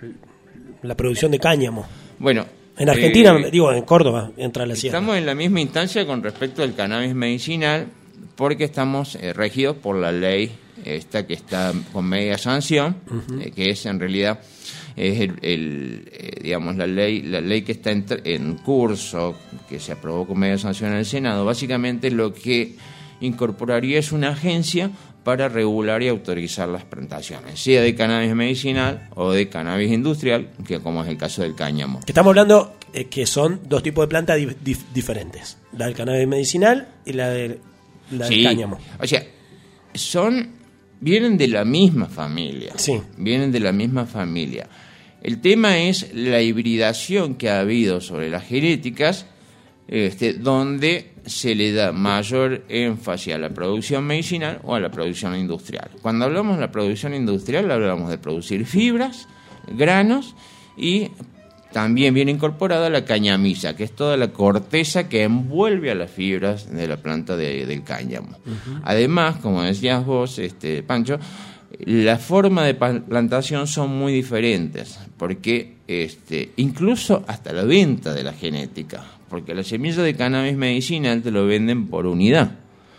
la producción de cáñamo? Bueno, en Argentina, eh, digo, en Córdoba, entra la sierra. Estamos en la misma instancia con respecto al cannabis medicinal, porque estamos eh, regidos por la ley esta que está con media sanción, uh-huh. eh, que es en realidad es el, el eh, digamos la ley la ley que está en, en curso, que se aprobó con media sanción en el Senado. Básicamente lo que incorporaría es una agencia para regular y autorizar las plantaciones, sea de cannabis medicinal o de cannabis industrial, que como es el caso del cáñamo. Estamos hablando eh, que son dos tipos de plantas dif- dif- diferentes, la del cannabis medicinal y la del La sí, cáñamo. O sea, son vienen de la misma familia. Sí. Vienen de la misma familia. El tema es la hibridación que ha habido sobre las genéticas, este, donde se le da mayor énfasis a la producción medicinal o a la producción industrial. Cuando hablamos de la producción industrial, hablamos de producir fibras, granos y también viene incorporada la cañamisa, que es toda la corteza que envuelve a las fibras de la planta de, del cáñamo. Uh-huh. Además, como decías vos, este, Pancho, la forma de plantación son muy diferentes, porque este, incluso hasta la venta de la genética, porque la semilla de cannabis medicinal te lo venden por unidad,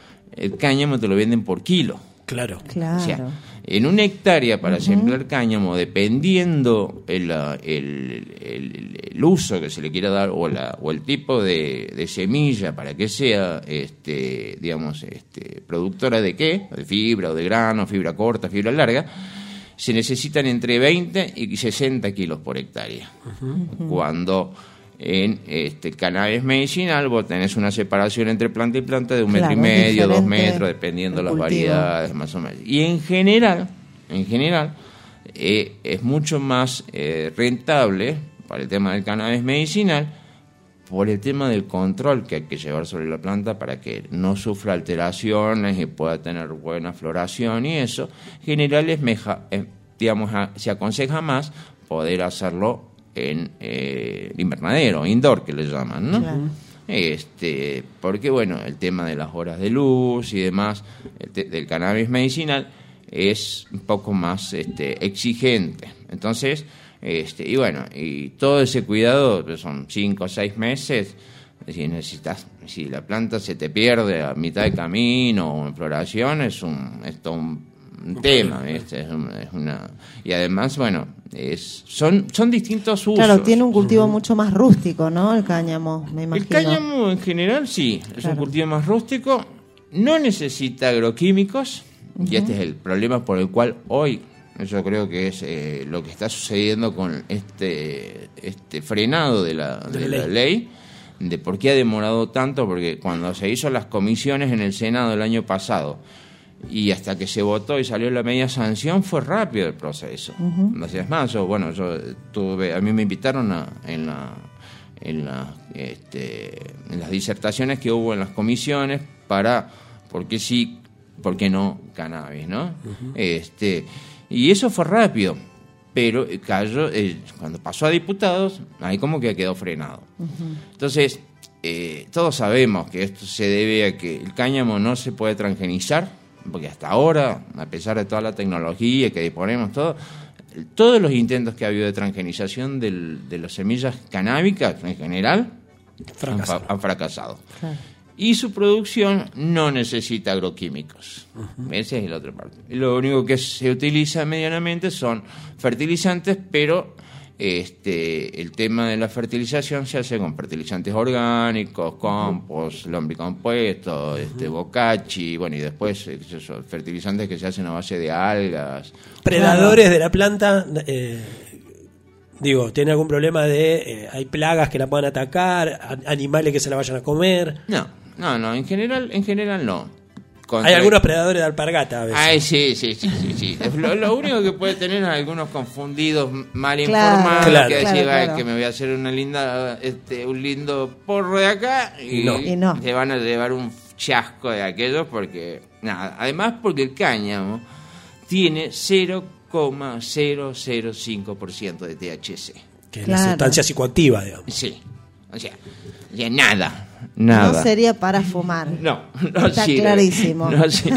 el cáñamo te lo venden por kilo. Claro. Claro. O sea, en una hectárea para uh-huh. sembrar cáñamo, dependiendo el, el, el, el uso que se le quiera dar o, la, o el tipo de, de semilla para que sea, este, digamos, este, productora de qué, de fibra o de grano, fibra corta, fibra larga, se necesitan entre veinte y sesenta kilos por hectárea. Uh-huh. Cuando en este cannabis medicinal vos tenés una separación entre planta y planta de un claro, metro y medio, dos metros, dependiendo las variedades, más o menos. Y en general, en general, eh, es mucho más eh, rentable para el tema del cannabis medicinal por el tema del control que hay que llevar sobre la planta para que no sufra alteraciones y pueda tener buena floración y eso. En general, es meja, eh, digamos, se aconseja más poder hacerlo en eh, invernadero, indoor que le llaman, ¿no? Claro. Este, porque bueno, el tema de las horas de luz y demás el te, del cannabis medicinal es un poco más este, exigente. Entonces, este, y bueno, y todo ese cuidado, pues son cinco o seis meses. Si necesitas, si la planta se te pierde a mitad de camino o en floración, es un, es todo un un tema, ¿viste? Es una, es una y además, bueno, es son son distintos usos. Claro, tiene un cultivo uh-huh. mucho más rústico, ¿no? El cáñamo, me imagino. El cáñamo en general sí, es claro. un cultivo más rústico, no necesita agroquímicos uh-huh. y este es el problema por el cual hoy yo creo que es eh, lo que está sucediendo con este este frenado de la de, de la ley. ley de por qué ha demorado tanto, porque cuando se hizo las comisiones en el Senado el año pasado y hasta que se votó y salió la media sanción fue rápido el proceso. Uh-huh. No sé, es más, yo, bueno, yo tuve, a mí me invitaron a, en la en la este, en las disertaciones que hubo en las comisiones para por qué sí, por qué no cannabis, ¿no? Uh-huh. Este, y eso fue rápido, pero cayó eh, cuando pasó a diputados, ahí como que quedó frenado. Uh-huh. Entonces, eh, todos sabemos que esto se debe a que el cáñamo no se puede transgenizar, porque hasta ahora, a pesar de toda la tecnología que disponemos, todo, todos los intentos que ha habido de transgenización del, de las semillas canábicas en general han, fa- han fracasado. Claro. Y su producción no necesita agroquímicos. Uh-huh. Esa es la otra parte. Lo único que se utiliza medianamente son fertilizantes, pero este el tema de la fertilización se hace con fertilizantes orgánicos, compost, lombricompuesto, uh-huh. este bocachi, bueno, y después esos fertilizantes que se hacen a base de algas. Predadores de la planta, eh, digo, ¿tiene algún problema de eh, hay plagas que la puedan atacar, a, animales que se la vayan a comer? No, no, no, en general, en general no. Contra... Hay algunos predadores de alpargata a veces. Ay, sí, sí, sí, sí, sí. Lo, lo único que puede tener es algunos confundidos, mal informados, claro, que claro, decir, claro. que me voy a hacer una linda, este, un lindo porro de acá y, no. y no. te van a llevar un chasco de aquellos porque, nada, además porque el cáñamo tiene cero coma cero cero cinco por ciento de T H C. Que es la sustancia psicoactiva, digamos. Sí, o sea, o sea nada. Nada. No sería para fumar. No, no Está sirve, clarísimo. No sirve.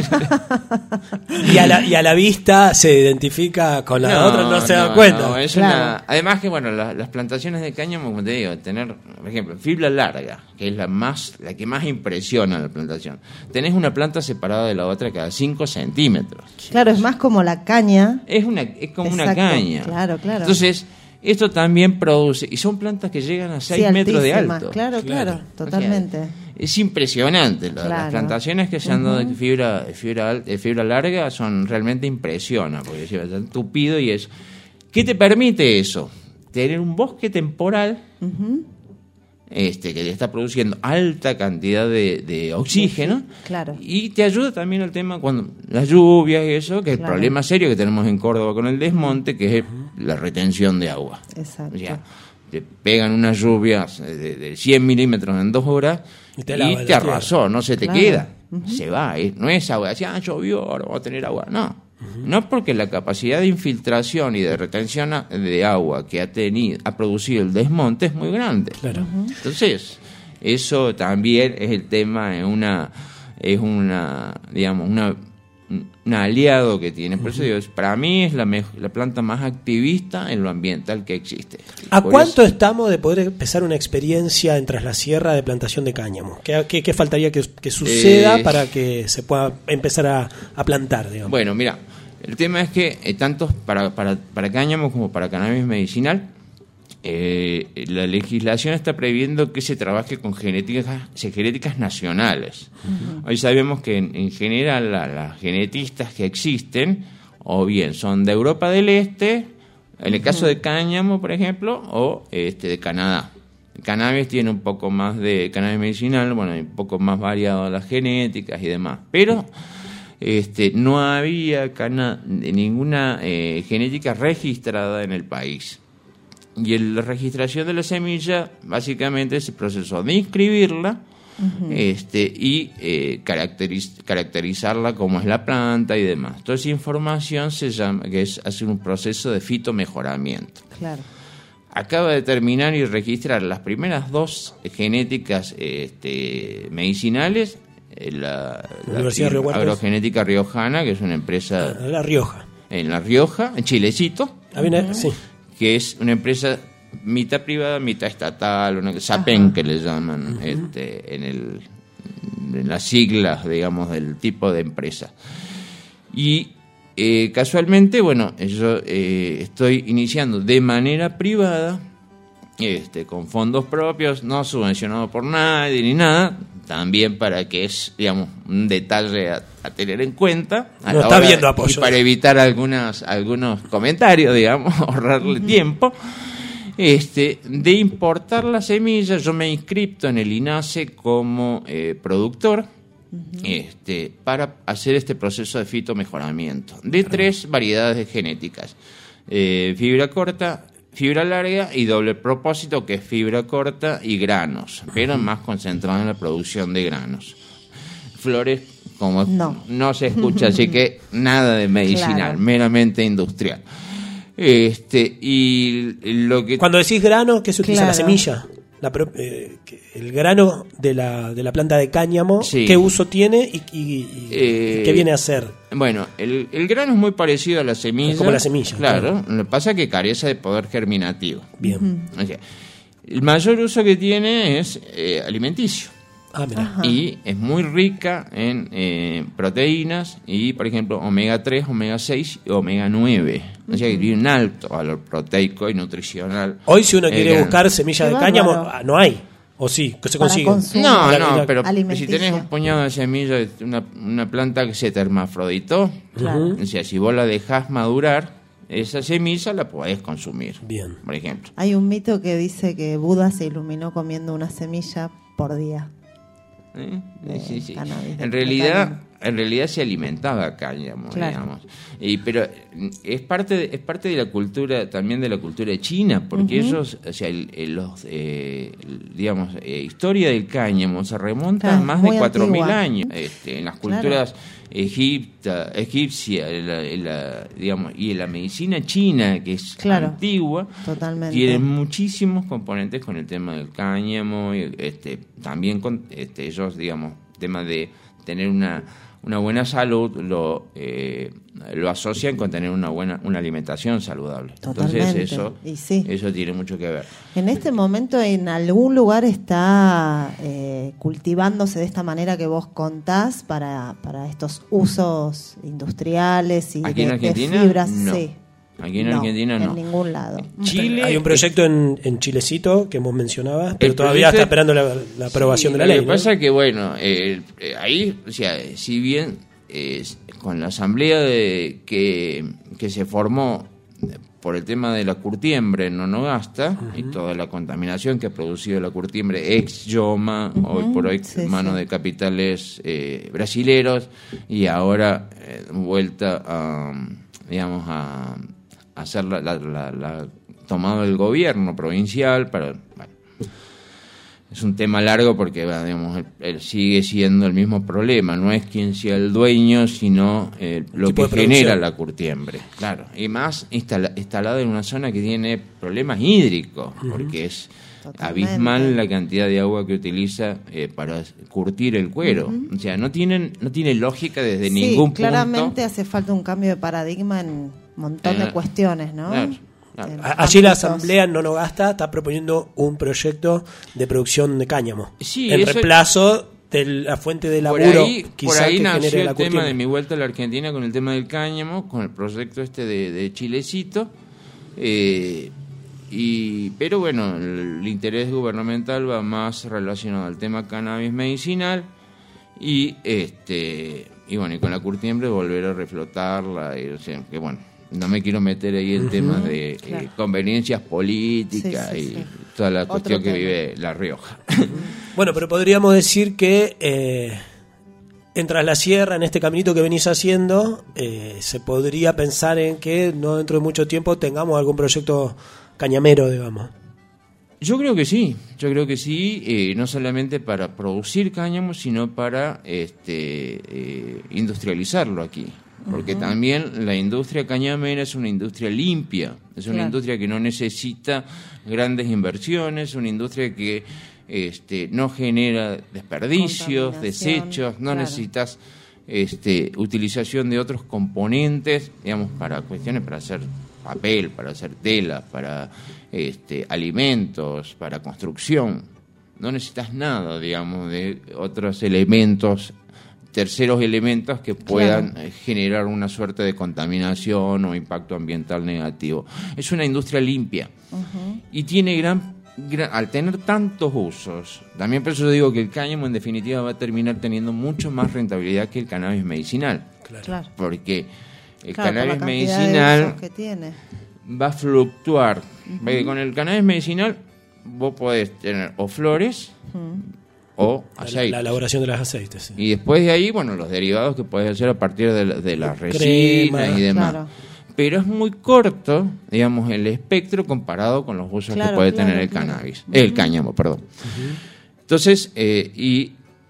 y, a la, y a la vista se identifica con la no, otra, no se no, da cuenta. No, es Claro. una, además que, bueno, la- las plantaciones de cáñamo, como te digo, tener, por ejemplo, fibra larga, que es la más la que más impresiona la plantación. Tenés una planta separada de la otra cada cinco centímetros. Claro, es más como la caña. Es, una, es como una Exacto, caña. Claro, claro. Entonces, esto también produce, y son plantas que llegan a seis Sí, metros de altísimas. alto. Claro, claro, totalmente. O sea, es impresionante. La- Claro. Las plantaciones que se han dado Ujú. de fibra, de fibra, al- de fibra larga son realmente impresionan, porque si está tupido y es... ¿Qué te permite eso? Tener un bosque temporal Ujú. este que le está produciendo alta cantidad de, de oxígeno. Claro. Y te ayuda también el tema cuando las lluvias y eso, que es Claro. el problema serio que tenemos en Córdoba con el desmonte, que es la retención de agua. Exacto. O sea, te pegan unas lluvias de, de cien milímetros en dos horas Y y te te, lava la arrasó, no se te Claro. queda. Ujú. Se va, eh, no es agua, decía, ah, llovió, ahora vamos a tener agua. No, no, porque la capacidad de infiltración y de retención a- de agua que ha tenido, ha producido el desmonte es muy grande. Claro. Entonces, eso también es el tema, es una, es una, digamos, una, un aliado que tiene. Por eso digo, es- para mí es la, mej- la planta más activista en lo ambiental que existe. ¿A Por cuánto eso- estamos de poder empezar una experiencia en Tras la Sierra de plantación de cáñamo? ¿Qué, qué- qué faltaría que, que suceda Eh, para que se pueda empezar a, a plantar, digamos? Bueno, mira, el tema es que eh, tanto para, para, para cáñamo como para cannabis medicinal, eh, la legislación está previendo que se trabaje con genéticas, genéticas nacionales. Hoy sabemos que en, en general la- las genetistas que existen, o bien son de Europa del Este, en el caso de cáñamo, por ejemplo, o este de Canadá. El cannabis tiene un poco más de cannabis medicinal, bueno, un poco más variado las genéticas y demás, pero este no había cana- ninguna eh, genética registrada en el país. Y el- la registración de la semilla básicamente es el proceso de inscribirla Ujú. este y eh, caracteriz- caracterizarla como es la planta y demás. Toda esa información se llama, que es hacer un proceso de fitomejoramiento. Claro. Acaba de terminar y registrar las primeras dos genéticas este, medicinales, eh, la, la Universidad de Río Cuartos. Agrogenética Riojana, que es una empresa La Rioja. en La Rioja, en Chilecito, Ah, viene- sí. que es una empresa mitad privada, mitad estatal, una SAPEN que le llaman este, en, el, en las siglas, digamos, del tipo de empresa. Y eh, casualmente, bueno, yo eh, estoy iniciando de manera privada, este, con fondos propios, no subvencionado por nadie ni nada, también para que es, digamos, un detalle a, a tener en cuenta. a No la está hora- viendo apoyo. Y para evitar algunas, algunos comentarios, digamos, ahorrarle tiempo. Este, de importar la semilla, yo me he inscrito en el INASE como eh, productor este, para hacer este proceso de fitomejoramiento de tres variedades de genéticas: eh, fibra corta, fibra larga y doble propósito, que es fibra corta y granos, pero más concentrado en la producción de granos. Flores, como No. no se escucha, así que nada de medicinal, Claro. meramente industrial. Este, y lo que Cuando decís grano, ¿qué se utiliza? Claro. La semilla. La pro- eh, que- el grano de la, de la planta de cáñamo, Sí. ¿qué uso tiene y, y- y- Eh, qué viene a hacer? Bueno, el, el grano es muy parecido a la semilla. Es como la semilla, Claro, claro. lo que pasa es que carece de poder germinativo. Bien. O sea, el mayor uso que tiene es eh, alimenticio. Ah, mira. Ajá. Y es muy rica en eh, proteínas y, por ejemplo, omega tres, omega seis y omega nueve. O sea, que tiene un alto valor proteico y nutricional. Hoy, si uno el quiere grano. buscar semillas Qué de cáñamo, bárbaro. ah, no hay. ¿O sí? ¿Que se Para consigue? consumo. No, La- no, la- pero si alimenticia. tenés un puñado de semillas, una, una planta que se termafroditó, Claro. o sea, si vos la dejás madurar, esa semilla la podés consumir. Bien. Por ejemplo. Hay un mito que dice que Buda se iluminó comiendo una semilla por día. ¿Eh? Sí, sí. cannabis de En realidad, cáñamo. en realidad se alimentaba cáñamo, claro. digamos. Y, pero es parte, de, es parte de la cultura, también de la cultura china, porque uh-huh. ellos, o sea, el, el, los, eh, digamos, eh, historia del cáñamo se remonta claro, a más de cuatro mil años. Este, en las culturas claro. egipta, egipcia, la, la, digamos, y en la medicina china, que es claro, antigua, totalmente. Tiene muchísimos componentes con el tema del cáñamo, y, este, también con este, ellos, digamos, tema de tener una una buena salud lo eh, lo asocian con tener una buena una alimentación saludable. Totalmente. Entonces eso y sí. eso tiene mucho que ver. En este momento en algún lugar está eh, cultivándose de esta manera que vos contás para para estos usos industriales y ¿Aquí de, en Argentina? de fibras. No. Sí. Aquí en no, Argentina no. En ningún lado. Chile. Hay un proyecto en, en Chilecito que hemos mencionado, pero todavía está esperando la, la aprobación sí, de la ley. Lo que ¿no? pasa es que, bueno, eh, eh, ahí, o sea, si bien eh, con la asamblea de, que, que se formó por el tema de la curtiembre en Nonogasta uh-huh. y toda la contaminación que ha producido la curtiembre ex Yoma, uh-huh. hoy por hoy sí, mano sí. de capitales eh, brasileros, y ahora eh, vuelta a, digamos, a hacer la, la, la, la tomado del gobierno provincial para bueno, es un tema largo porque bueno, digamos él, él sigue siendo el mismo problema, no es quien sea el dueño sino eh, lo que genera la curtiembre, claro, y más instala, instalado en una zona que tiene problemas hídricos uh-huh. porque es totalmente. Abismal la cantidad de agua que utiliza eh, para curtir el cuero. Uh-huh. O sea, no tienen no tiene lógica desde sí, ningún punto. Claramente hace falta un cambio de paradigma en un montón eh, de cuestiones, ¿no? Claro, claro. Allí la asamblea en Nonogasta está proponiendo un proyecto de producción de cáñamo sí, en eso reemplazo de la fuente de laburo por ahí, quizá por ahí que nació genere el la tema curtiembre. de mi vuelta a la Argentina con el tema del cáñamo, con el proyecto este de, de Chilecito. Eh, Y, pero bueno, el, el interés gubernamental va más relacionado al tema cannabis medicinal y este y bueno y con la curtiembre volver a reflotarla y, o sea, que bueno, no me quiero meter ahí en uh-huh, temas de claro. eh, conveniencias políticas sí, sí, y sí. toda la Otro cuestión tema. Que vive La Rioja. Bueno, pero podríamos decir que eh, en Tras la Sierra, en este caminito que venís haciendo, eh, se podría pensar en que no dentro de mucho tiempo tengamos algún proyecto cañamero, digamos. Yo creo que sí, yo creo que sí, eh, no solamente para producir cáñamo, sino para este eh, industrializarlo aquí, porque uh-huh. también la industria cañamera es una industria limpia, es una claro. industria que no necesita grandes inversiones, es una industria que este no genera desperdicios, desechos, no claro. necesitas este utilización de otros componentes, digamos, para cuestiones para hacer papel, para hacer tela, para este, alimentos, para construcción. No necesitas nada, digamos, de otros elementos, terceros elementos que puedan claro. generar una suerte de contaminación o impacto ambiental negativo. Es una industria limpia uh-huh. y tiene gran, gran, al tener tantos usos, también por eso digo que el cáñamo en definitiva va a terminar teniendo mucho más rentabilidad que el cannabis medicinal. Claro. Porque el claro, cannabis medicinal que tiene. va a fluctuar. Uh-huh. Con el cannabis medicinal vos podés tener o flores uh-huh. o aceites. La, la elaboración de los aceites. Sí. Y después de ahí, bueno, los derivados que podés hacer a partir de la, de la resina Crema, y demás. Claro. Pero es muy corto, digamos, el espectro comparado con los usos claro, que puede claro, tener el claro. cannabis. Uh-huh. El cáñamo, perdón. Uh-huh. Entonces, eh, y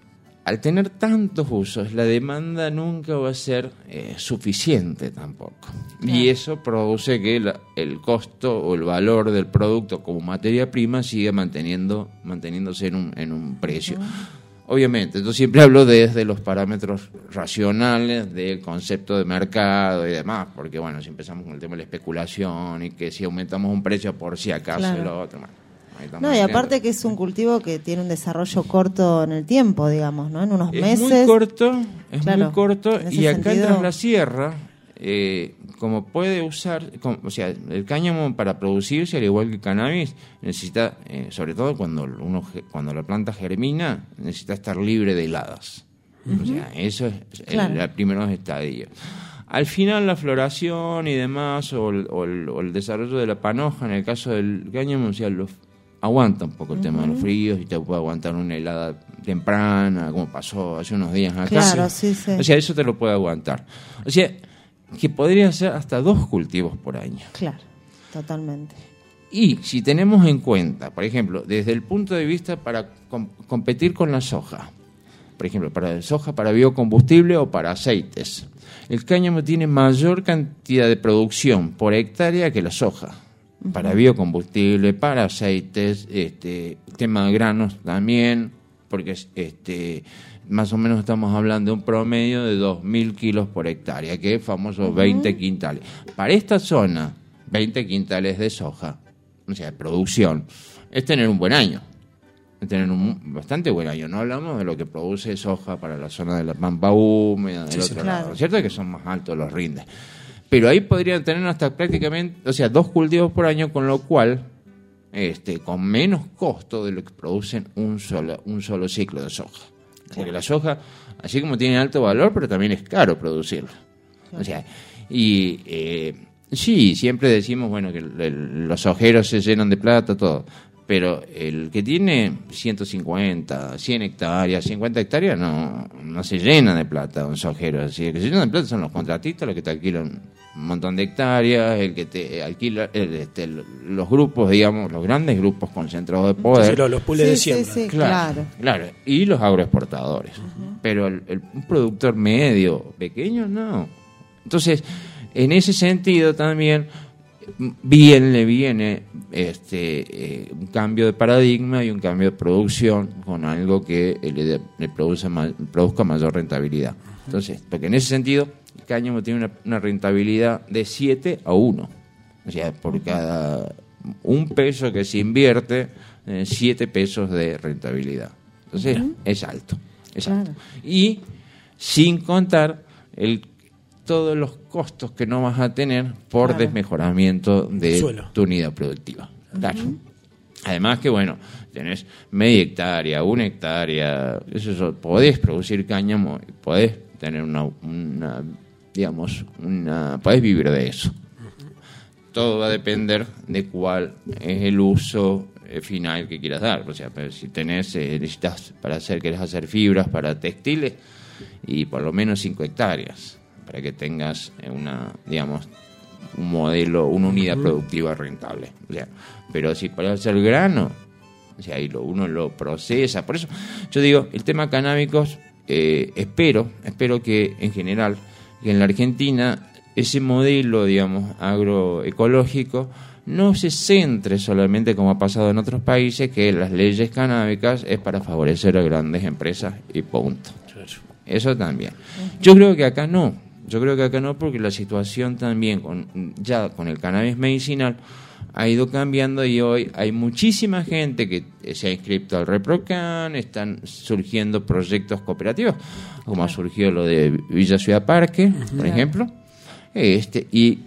al tener tantos usos, la demanda nunca va a ser eh, suficiente tampoco. Claro. Y eso produce que la, el costo o el valor del producto como materia prima siga manteniendo, manteniéndose en un, en un precio. Uh-huh. Obviamente, yo siempre hablo desde los parámetros racionales del concepto de mercado y demás, porque bueno, si empezamos con el tema de la especulación y que si aumentamos un precio por si acaso claro. el otro... Bueno, no, y aparte que es un cultivo que tiene un desarrollo corto en el tiempo, digamos, ¿no? En unos es meses. Es muy corto, es claro, muy corto, y acá sentido... en Tras la Sierra, eh, como puede usar, como, o sea, el cáñamo para producirse, al igual que el cannabis, necesita, eh, sobre todo cuando uno cuando la planta germina, necesita estar libre de heladas. Uh-huh. O sea, eso es claro. el, el primeros estadios. Al final la floración y demás, o el, o, el, o el desarrollo de la panoja, en el caso del cáñamo, o sea, los aguanta un poco el tema de los fríos y te puede aguantar una helada temprana, como pasó hace unos días acá. Claro, sí, sí. O sea, eso te lo puede aguantar. O sea, que podría ser hasta dos cultivos por año. Claro, totalmente. Y si tenemos en cuenta, por ejemplo, desde el punto de vista para com- competir con la soja, por ejemplo, para soja para biocombustible o para aceites, el cáñamo tiene mayor cantidad de producción por hectárea que la soja. Uh-huh. Para biocombustible, para aceites, este, tema de granos también, porque este, más o menos estamos hablando de un promedio de dos mil kilos por hectárea, que es famoso uh-huh. veinte quintales. Para esta zona, veinte quintales de soja, o sea, producción, es tener un buen año. Tener un bastante buen año. No hablamos de lo que produce soja para la zona de la pampa húmeda, del sí, otro sí, lado, claro. ¿Cierto? Que son más altos los rindes. Pero ahí podrían tener hasta prácticamente, o sea, dos cultivos por año, con lo cual, este, con menos costo de lo que producen un solo, un solo ciclo de soja. Claro. Porque la soja, así como tiene alto valor, pero también es caro producirla. Claro. O sea, y eh, sí, siempre decimos, bueno, que el, el, los sojeros se llenan de plata, todo. Pero el que tiene ciento cincuenta, cien hectáreas, cincuenta hectáreas, no, no se llena de plata un sojero. Así, el que se llena de plata son los contratistas, los que te alquilan un montón de hectáreas, el que te alquila, el, este, los grupos, digamos, los grandes grupos concentrados de poder. Sí, los, los pools sí, de siembra. Sí, sí, claro, claro. claro. Y los agroexportadores. Uh-huh. Pero el, el, un productor medio, pequeño, no. Entonces, en ese sentido también, bien le viene este eh, un cambio de paradigma y un cambio de producción con algo que le, le produce ma- produzca mayor rentabilidad. Entonces, porque en ese sentido el cáñamo tiene una, una rentabilidad de siete a uno. O sea, por cada un peso que se invierte, eh, siete pesos de rentabilidad. Entonces, uh-huh. es alto. Es claro. alto. Y sin contar el todos los costos que no vas a tener por claro. desmejoramiento de Suelo. tu unidad productiva. Claro. Uh-huh. Además que, bueno, tenés media hectárea, una hectárea, eso, eso podés producir cáñamo, podés tener una, una digamos, una, podés vivir de eso. Uh-huh. Todo va a depender de cuál es el uso final que quieras dar. O sea, pero si tenés, eh, necesitas para hacer, querés hacer fibras para textiles, y por lo menos cinco hectáreas. Para que tengas una, digamos, un modelo, una unidad productiva rentable. O sea, pero si para hacer grano, o sea, ahí lo, uno lo procesa. Por eso yo digo, el tema canábicos, eh, espero, espero que en general, que en la Argentina, ese modelo, digamos, agroecológico, no se centre solamente, como ha pasado en otros países, que las leyes canábicas es para favorecer a grandes empresas y punto. Eso también. Yo creo que acá no. Yo creo que acá no, porque la situación también, con, ya con el cannabis medicinal, ha ido cambiando y hoy hay muchísima gente que se ha inscrito al ReproCan, están surgiendo proyectos cooperativos, como ha surgido lo de Villa Ciudad Parque, uh-huh. por ejemplo. Este, y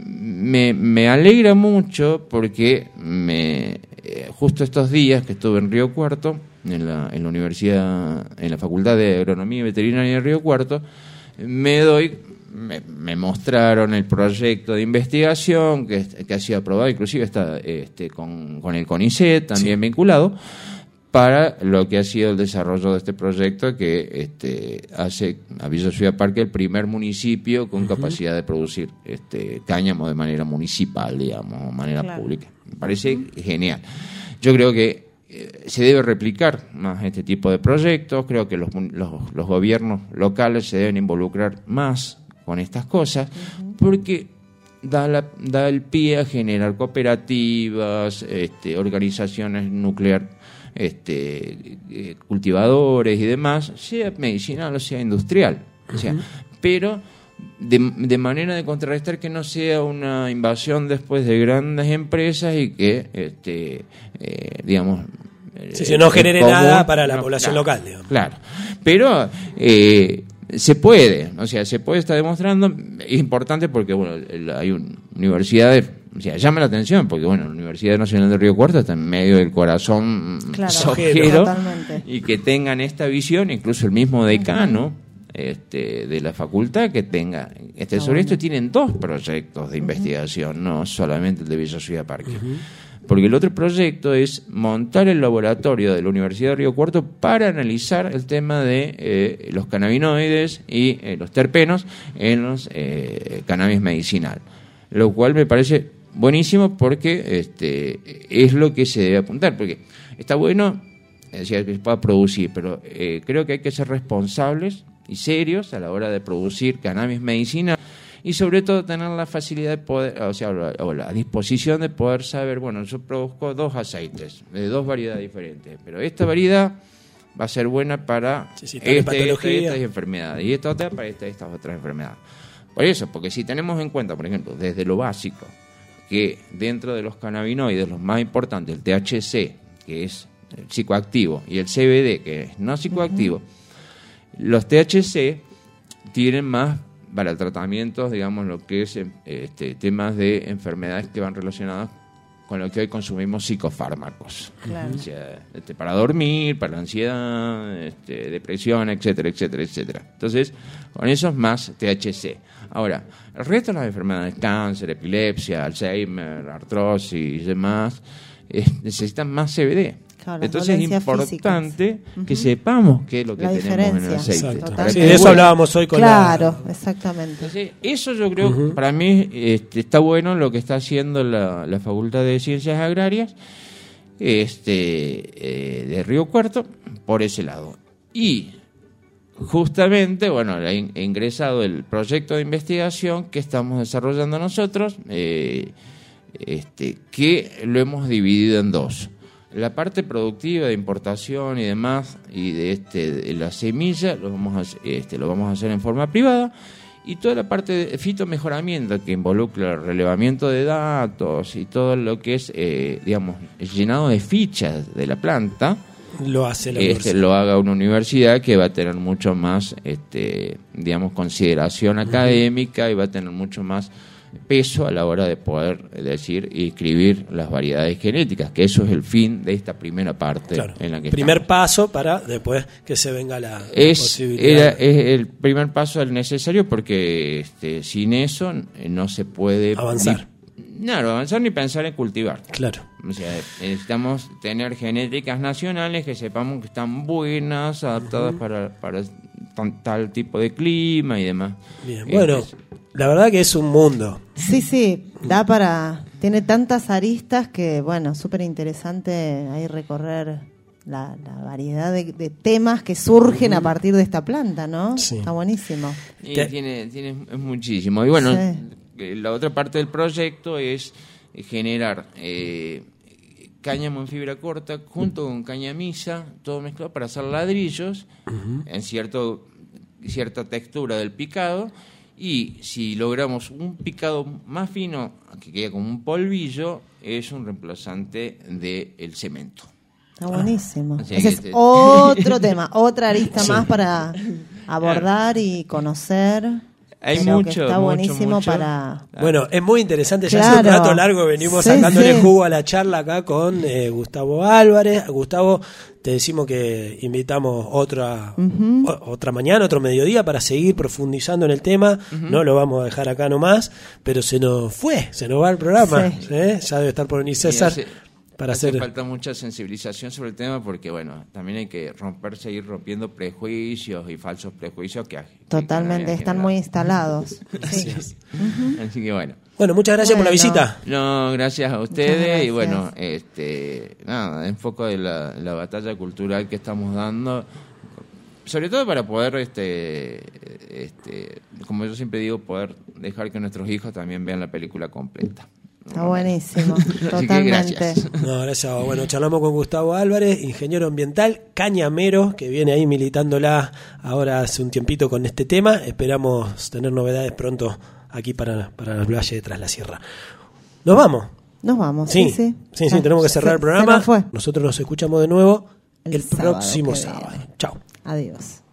me, me alegra mucho porque me, eh, justo estos días que estuve en Río Cuarto, en la, en la universidad, en la Facultad de Agronomía y Veterinaria de Río Cuarto, me doy, me, me mostraron el proyecto de investigación que, que ha sido aprobado, inclusive está este, con, con el CONICET también sí. vinculado, para lo que ha sido el desarrollo de este proyecto que este, hace a Villa Ciudad Parque el primer municipio con uh-huh. capacidad de producir este cáñamo de manera municipal, digamos, de manera claro. pública. Me parece uh-huh. genial. Yo creo que se debe replicar más este tipo de proyectos. Creo que los, los, los gobiernos locales se deben involucrar más con estas cosas, uh-huh. porque da, la, da el pie a generar cooperativas, este, organizaciones nuclear, este, eh, cultivadores y demás, sea medicinal o sea industrial. Uh-huh. O sea, pero de, de manera de contrarrestar que no sea una invasión después de grandes empresas y que, este, eh, digamos, sí, si no genere común, nada para la no, población claro, local, digamos. Claro, pero eh, se puede, o sea, se puede estar demostrando. Es importante porque, bueno, hay un, universidades, o sea, llama la atención porque, bueno, la Universidad Nacional de Río Cuarto está en medio del corazón claro, sojero, y que tengan esta visión, incluso el mismo decano uh-huh. Este, de la facultad que tenga este, sobre bueno. esto tienen dos proyectos de uh-huh. investigación, no solamente el de Villa Ciudad Parque. Uh-huh. Porque el otro proyecto es montar el laboratorio de la Universidad de Río Cuarto para analizar el tema de eh, los cannabinoides y eh, los terpenos en los eh, cannabis medicinal. Lo cual me parece buenísimo porque este, es lo que se debe apuntar. Porque está bueno, decía, que se pueda producir, pero eh, creo que hay que ser responsables y serios a la hora de producir cannabis medicinal. Y sobre todo tener la facilidad de poder, o sea, o la disposición de poder saber, bueno, yo produzco dos aceites de dos variedades diferentes, pero esta variedad va a ser buena para sí, sí, esta, esta, estas enfermedades y esta otra para esta, estas otras enfermedades. Por eso, porque si tenemos en cuenta, por ejemplo, desde lo básico, que dentro de los cannabinoides, los más importantes, el T H C, que es el psicoactivo, y el C B D, que es no psicoactivo, uh-huh. Los T H C tienen más para tratamientos, digamos, lo que es este, temas de enfermedades que van relacionadas con lo que hoy consumimos psicofármacos. Claro. O sea, este, para dormir, para la ansiedad, este, depresión, etcétera, etcétera, etcétera. Entonces, con eso es más T H C. Ahora, el resto de las enfermedades, cáncer, epilepsia, Alzheimer, artrosis y demás, eh, necesitan más C B D. Claro, entonces es importante uh-huh. que sepamos qué es lo que la tenemos diferencia. En el aceite. Sí, de eso hablábamos hoy con claro, la... Claro, exactamente. Entonces, eso yo creo, uh-huh. para mí este, está bueno lo que está haciendo la, la Facultad de Ciencias Agrarias este, eh, de Río Cuarto por ese lado. Y justamente, bueno, ha ingresado el proyecto de investigación que estamos desarrollando nosotros, eh, este, que lo hemos dividido en dos. La parte productiva de importación y demás, y de este de la semilla, lo vamos a, este, lo vamos a hacer en forma privada, y toda la parte de fitomejoramiento que involucra el relevamiento de datos y todo lo que es, eh, digamos, el llenado de fichas de la planta, lo hace la este, lo haga una universidad que va a tener mucho más, este, digamos, consideración uh-huh. académica y va a tener mucho más peso a la hora de poder decir y escribir las variedades genéticas, que eso es el fin de esta primera parte claro, en la que primer estamos. Paso para después que se venga la, es, la posibilidad. Era, es el primer paso el necesario porque este, sin eso no se puede avanzar. Ni, no, avanzar ni pensar en cultivar. Claro. O sea, necesitamos tener genéticas nacionales que sepamos que están buenas, adaptadas uh-huh. para, para tal, tal tipo de clima y demás. Bien, este, bueno. La verdad que es un mundo. Sí, sí, da para... Tiene tantas aristas que, bueno, súper interesante ahí recorrer la, la variedad de, de temas que surgen uh-huh. a partir de esta planta, ¿no? Sí. Está buenísimo. Y tiene, tiene es muchísimo. Y bueno, sí. La otra parte del proyecto es generar eh, cáñamo en fibra corta junto con cañamisa, todo mezclado para hacer ladrillos uh-huh. en cierto cierta textura del picado. Y si logramos un picado más fino, que queda como un polvillo, es un reemplazante del cemento. Está buenísimo. Ah, Ese es te... otro tema, otra arista sí. más para abordar y conocer. Hay Creo mucho, que está mucho, buenísimo mucho. para... Bueno, es muy interesante. Ya claro. hace un rato largo venimos sí, sacándole sí. jugo a la charla acá con eh, Gustavo Álvarez. Gustavo, te decimos que invitamos otra uh-huh. o, otra mañana, otro mediodía para seguir profundizando en el tema. Uh-huh. No lo vamos a dejar acá nomás, pero se nos fue, se nos va el programa. Sí. ¿eh? Ya debe estar por venir César. Para hace hacer... falta mucha sensibilización sobre el tema porque, bueno, también hay que romper, seguir rompiendo prejuicios y falsos prejuicios que totalmente, que están muy instalados. Sí. Uh-huh. Así que, bueno. Bueno, muchas gracias bueno. por la visita. No, gracias a ustedes gracias. Y, bueno, este nada, en foco de la, la batalla cultural que estamos dando, sobre todo para poder, este, este como yo siempre digo, poder dejar que nuestros hijos también vean la película completa. Está buenísimo, totalmente. Gracias. No, gracias. Bueno, charlamos con Gustavo Álvarez, ingeniero ambiental, cañamero, que viene ahí militándola ahora hace un tiempito con este tema. Esperamos tener novedades pronto aquí para, para el Valle de Tras la Sierra. Nos vamos. Nos vamos, sí, sí, sí. Sí, sí, tenemos que cerrar se, el programa. Se nos fue. Nosotros nos escuchamos de nuevo el, el próximo sábado. sábado. Chao. Adiós.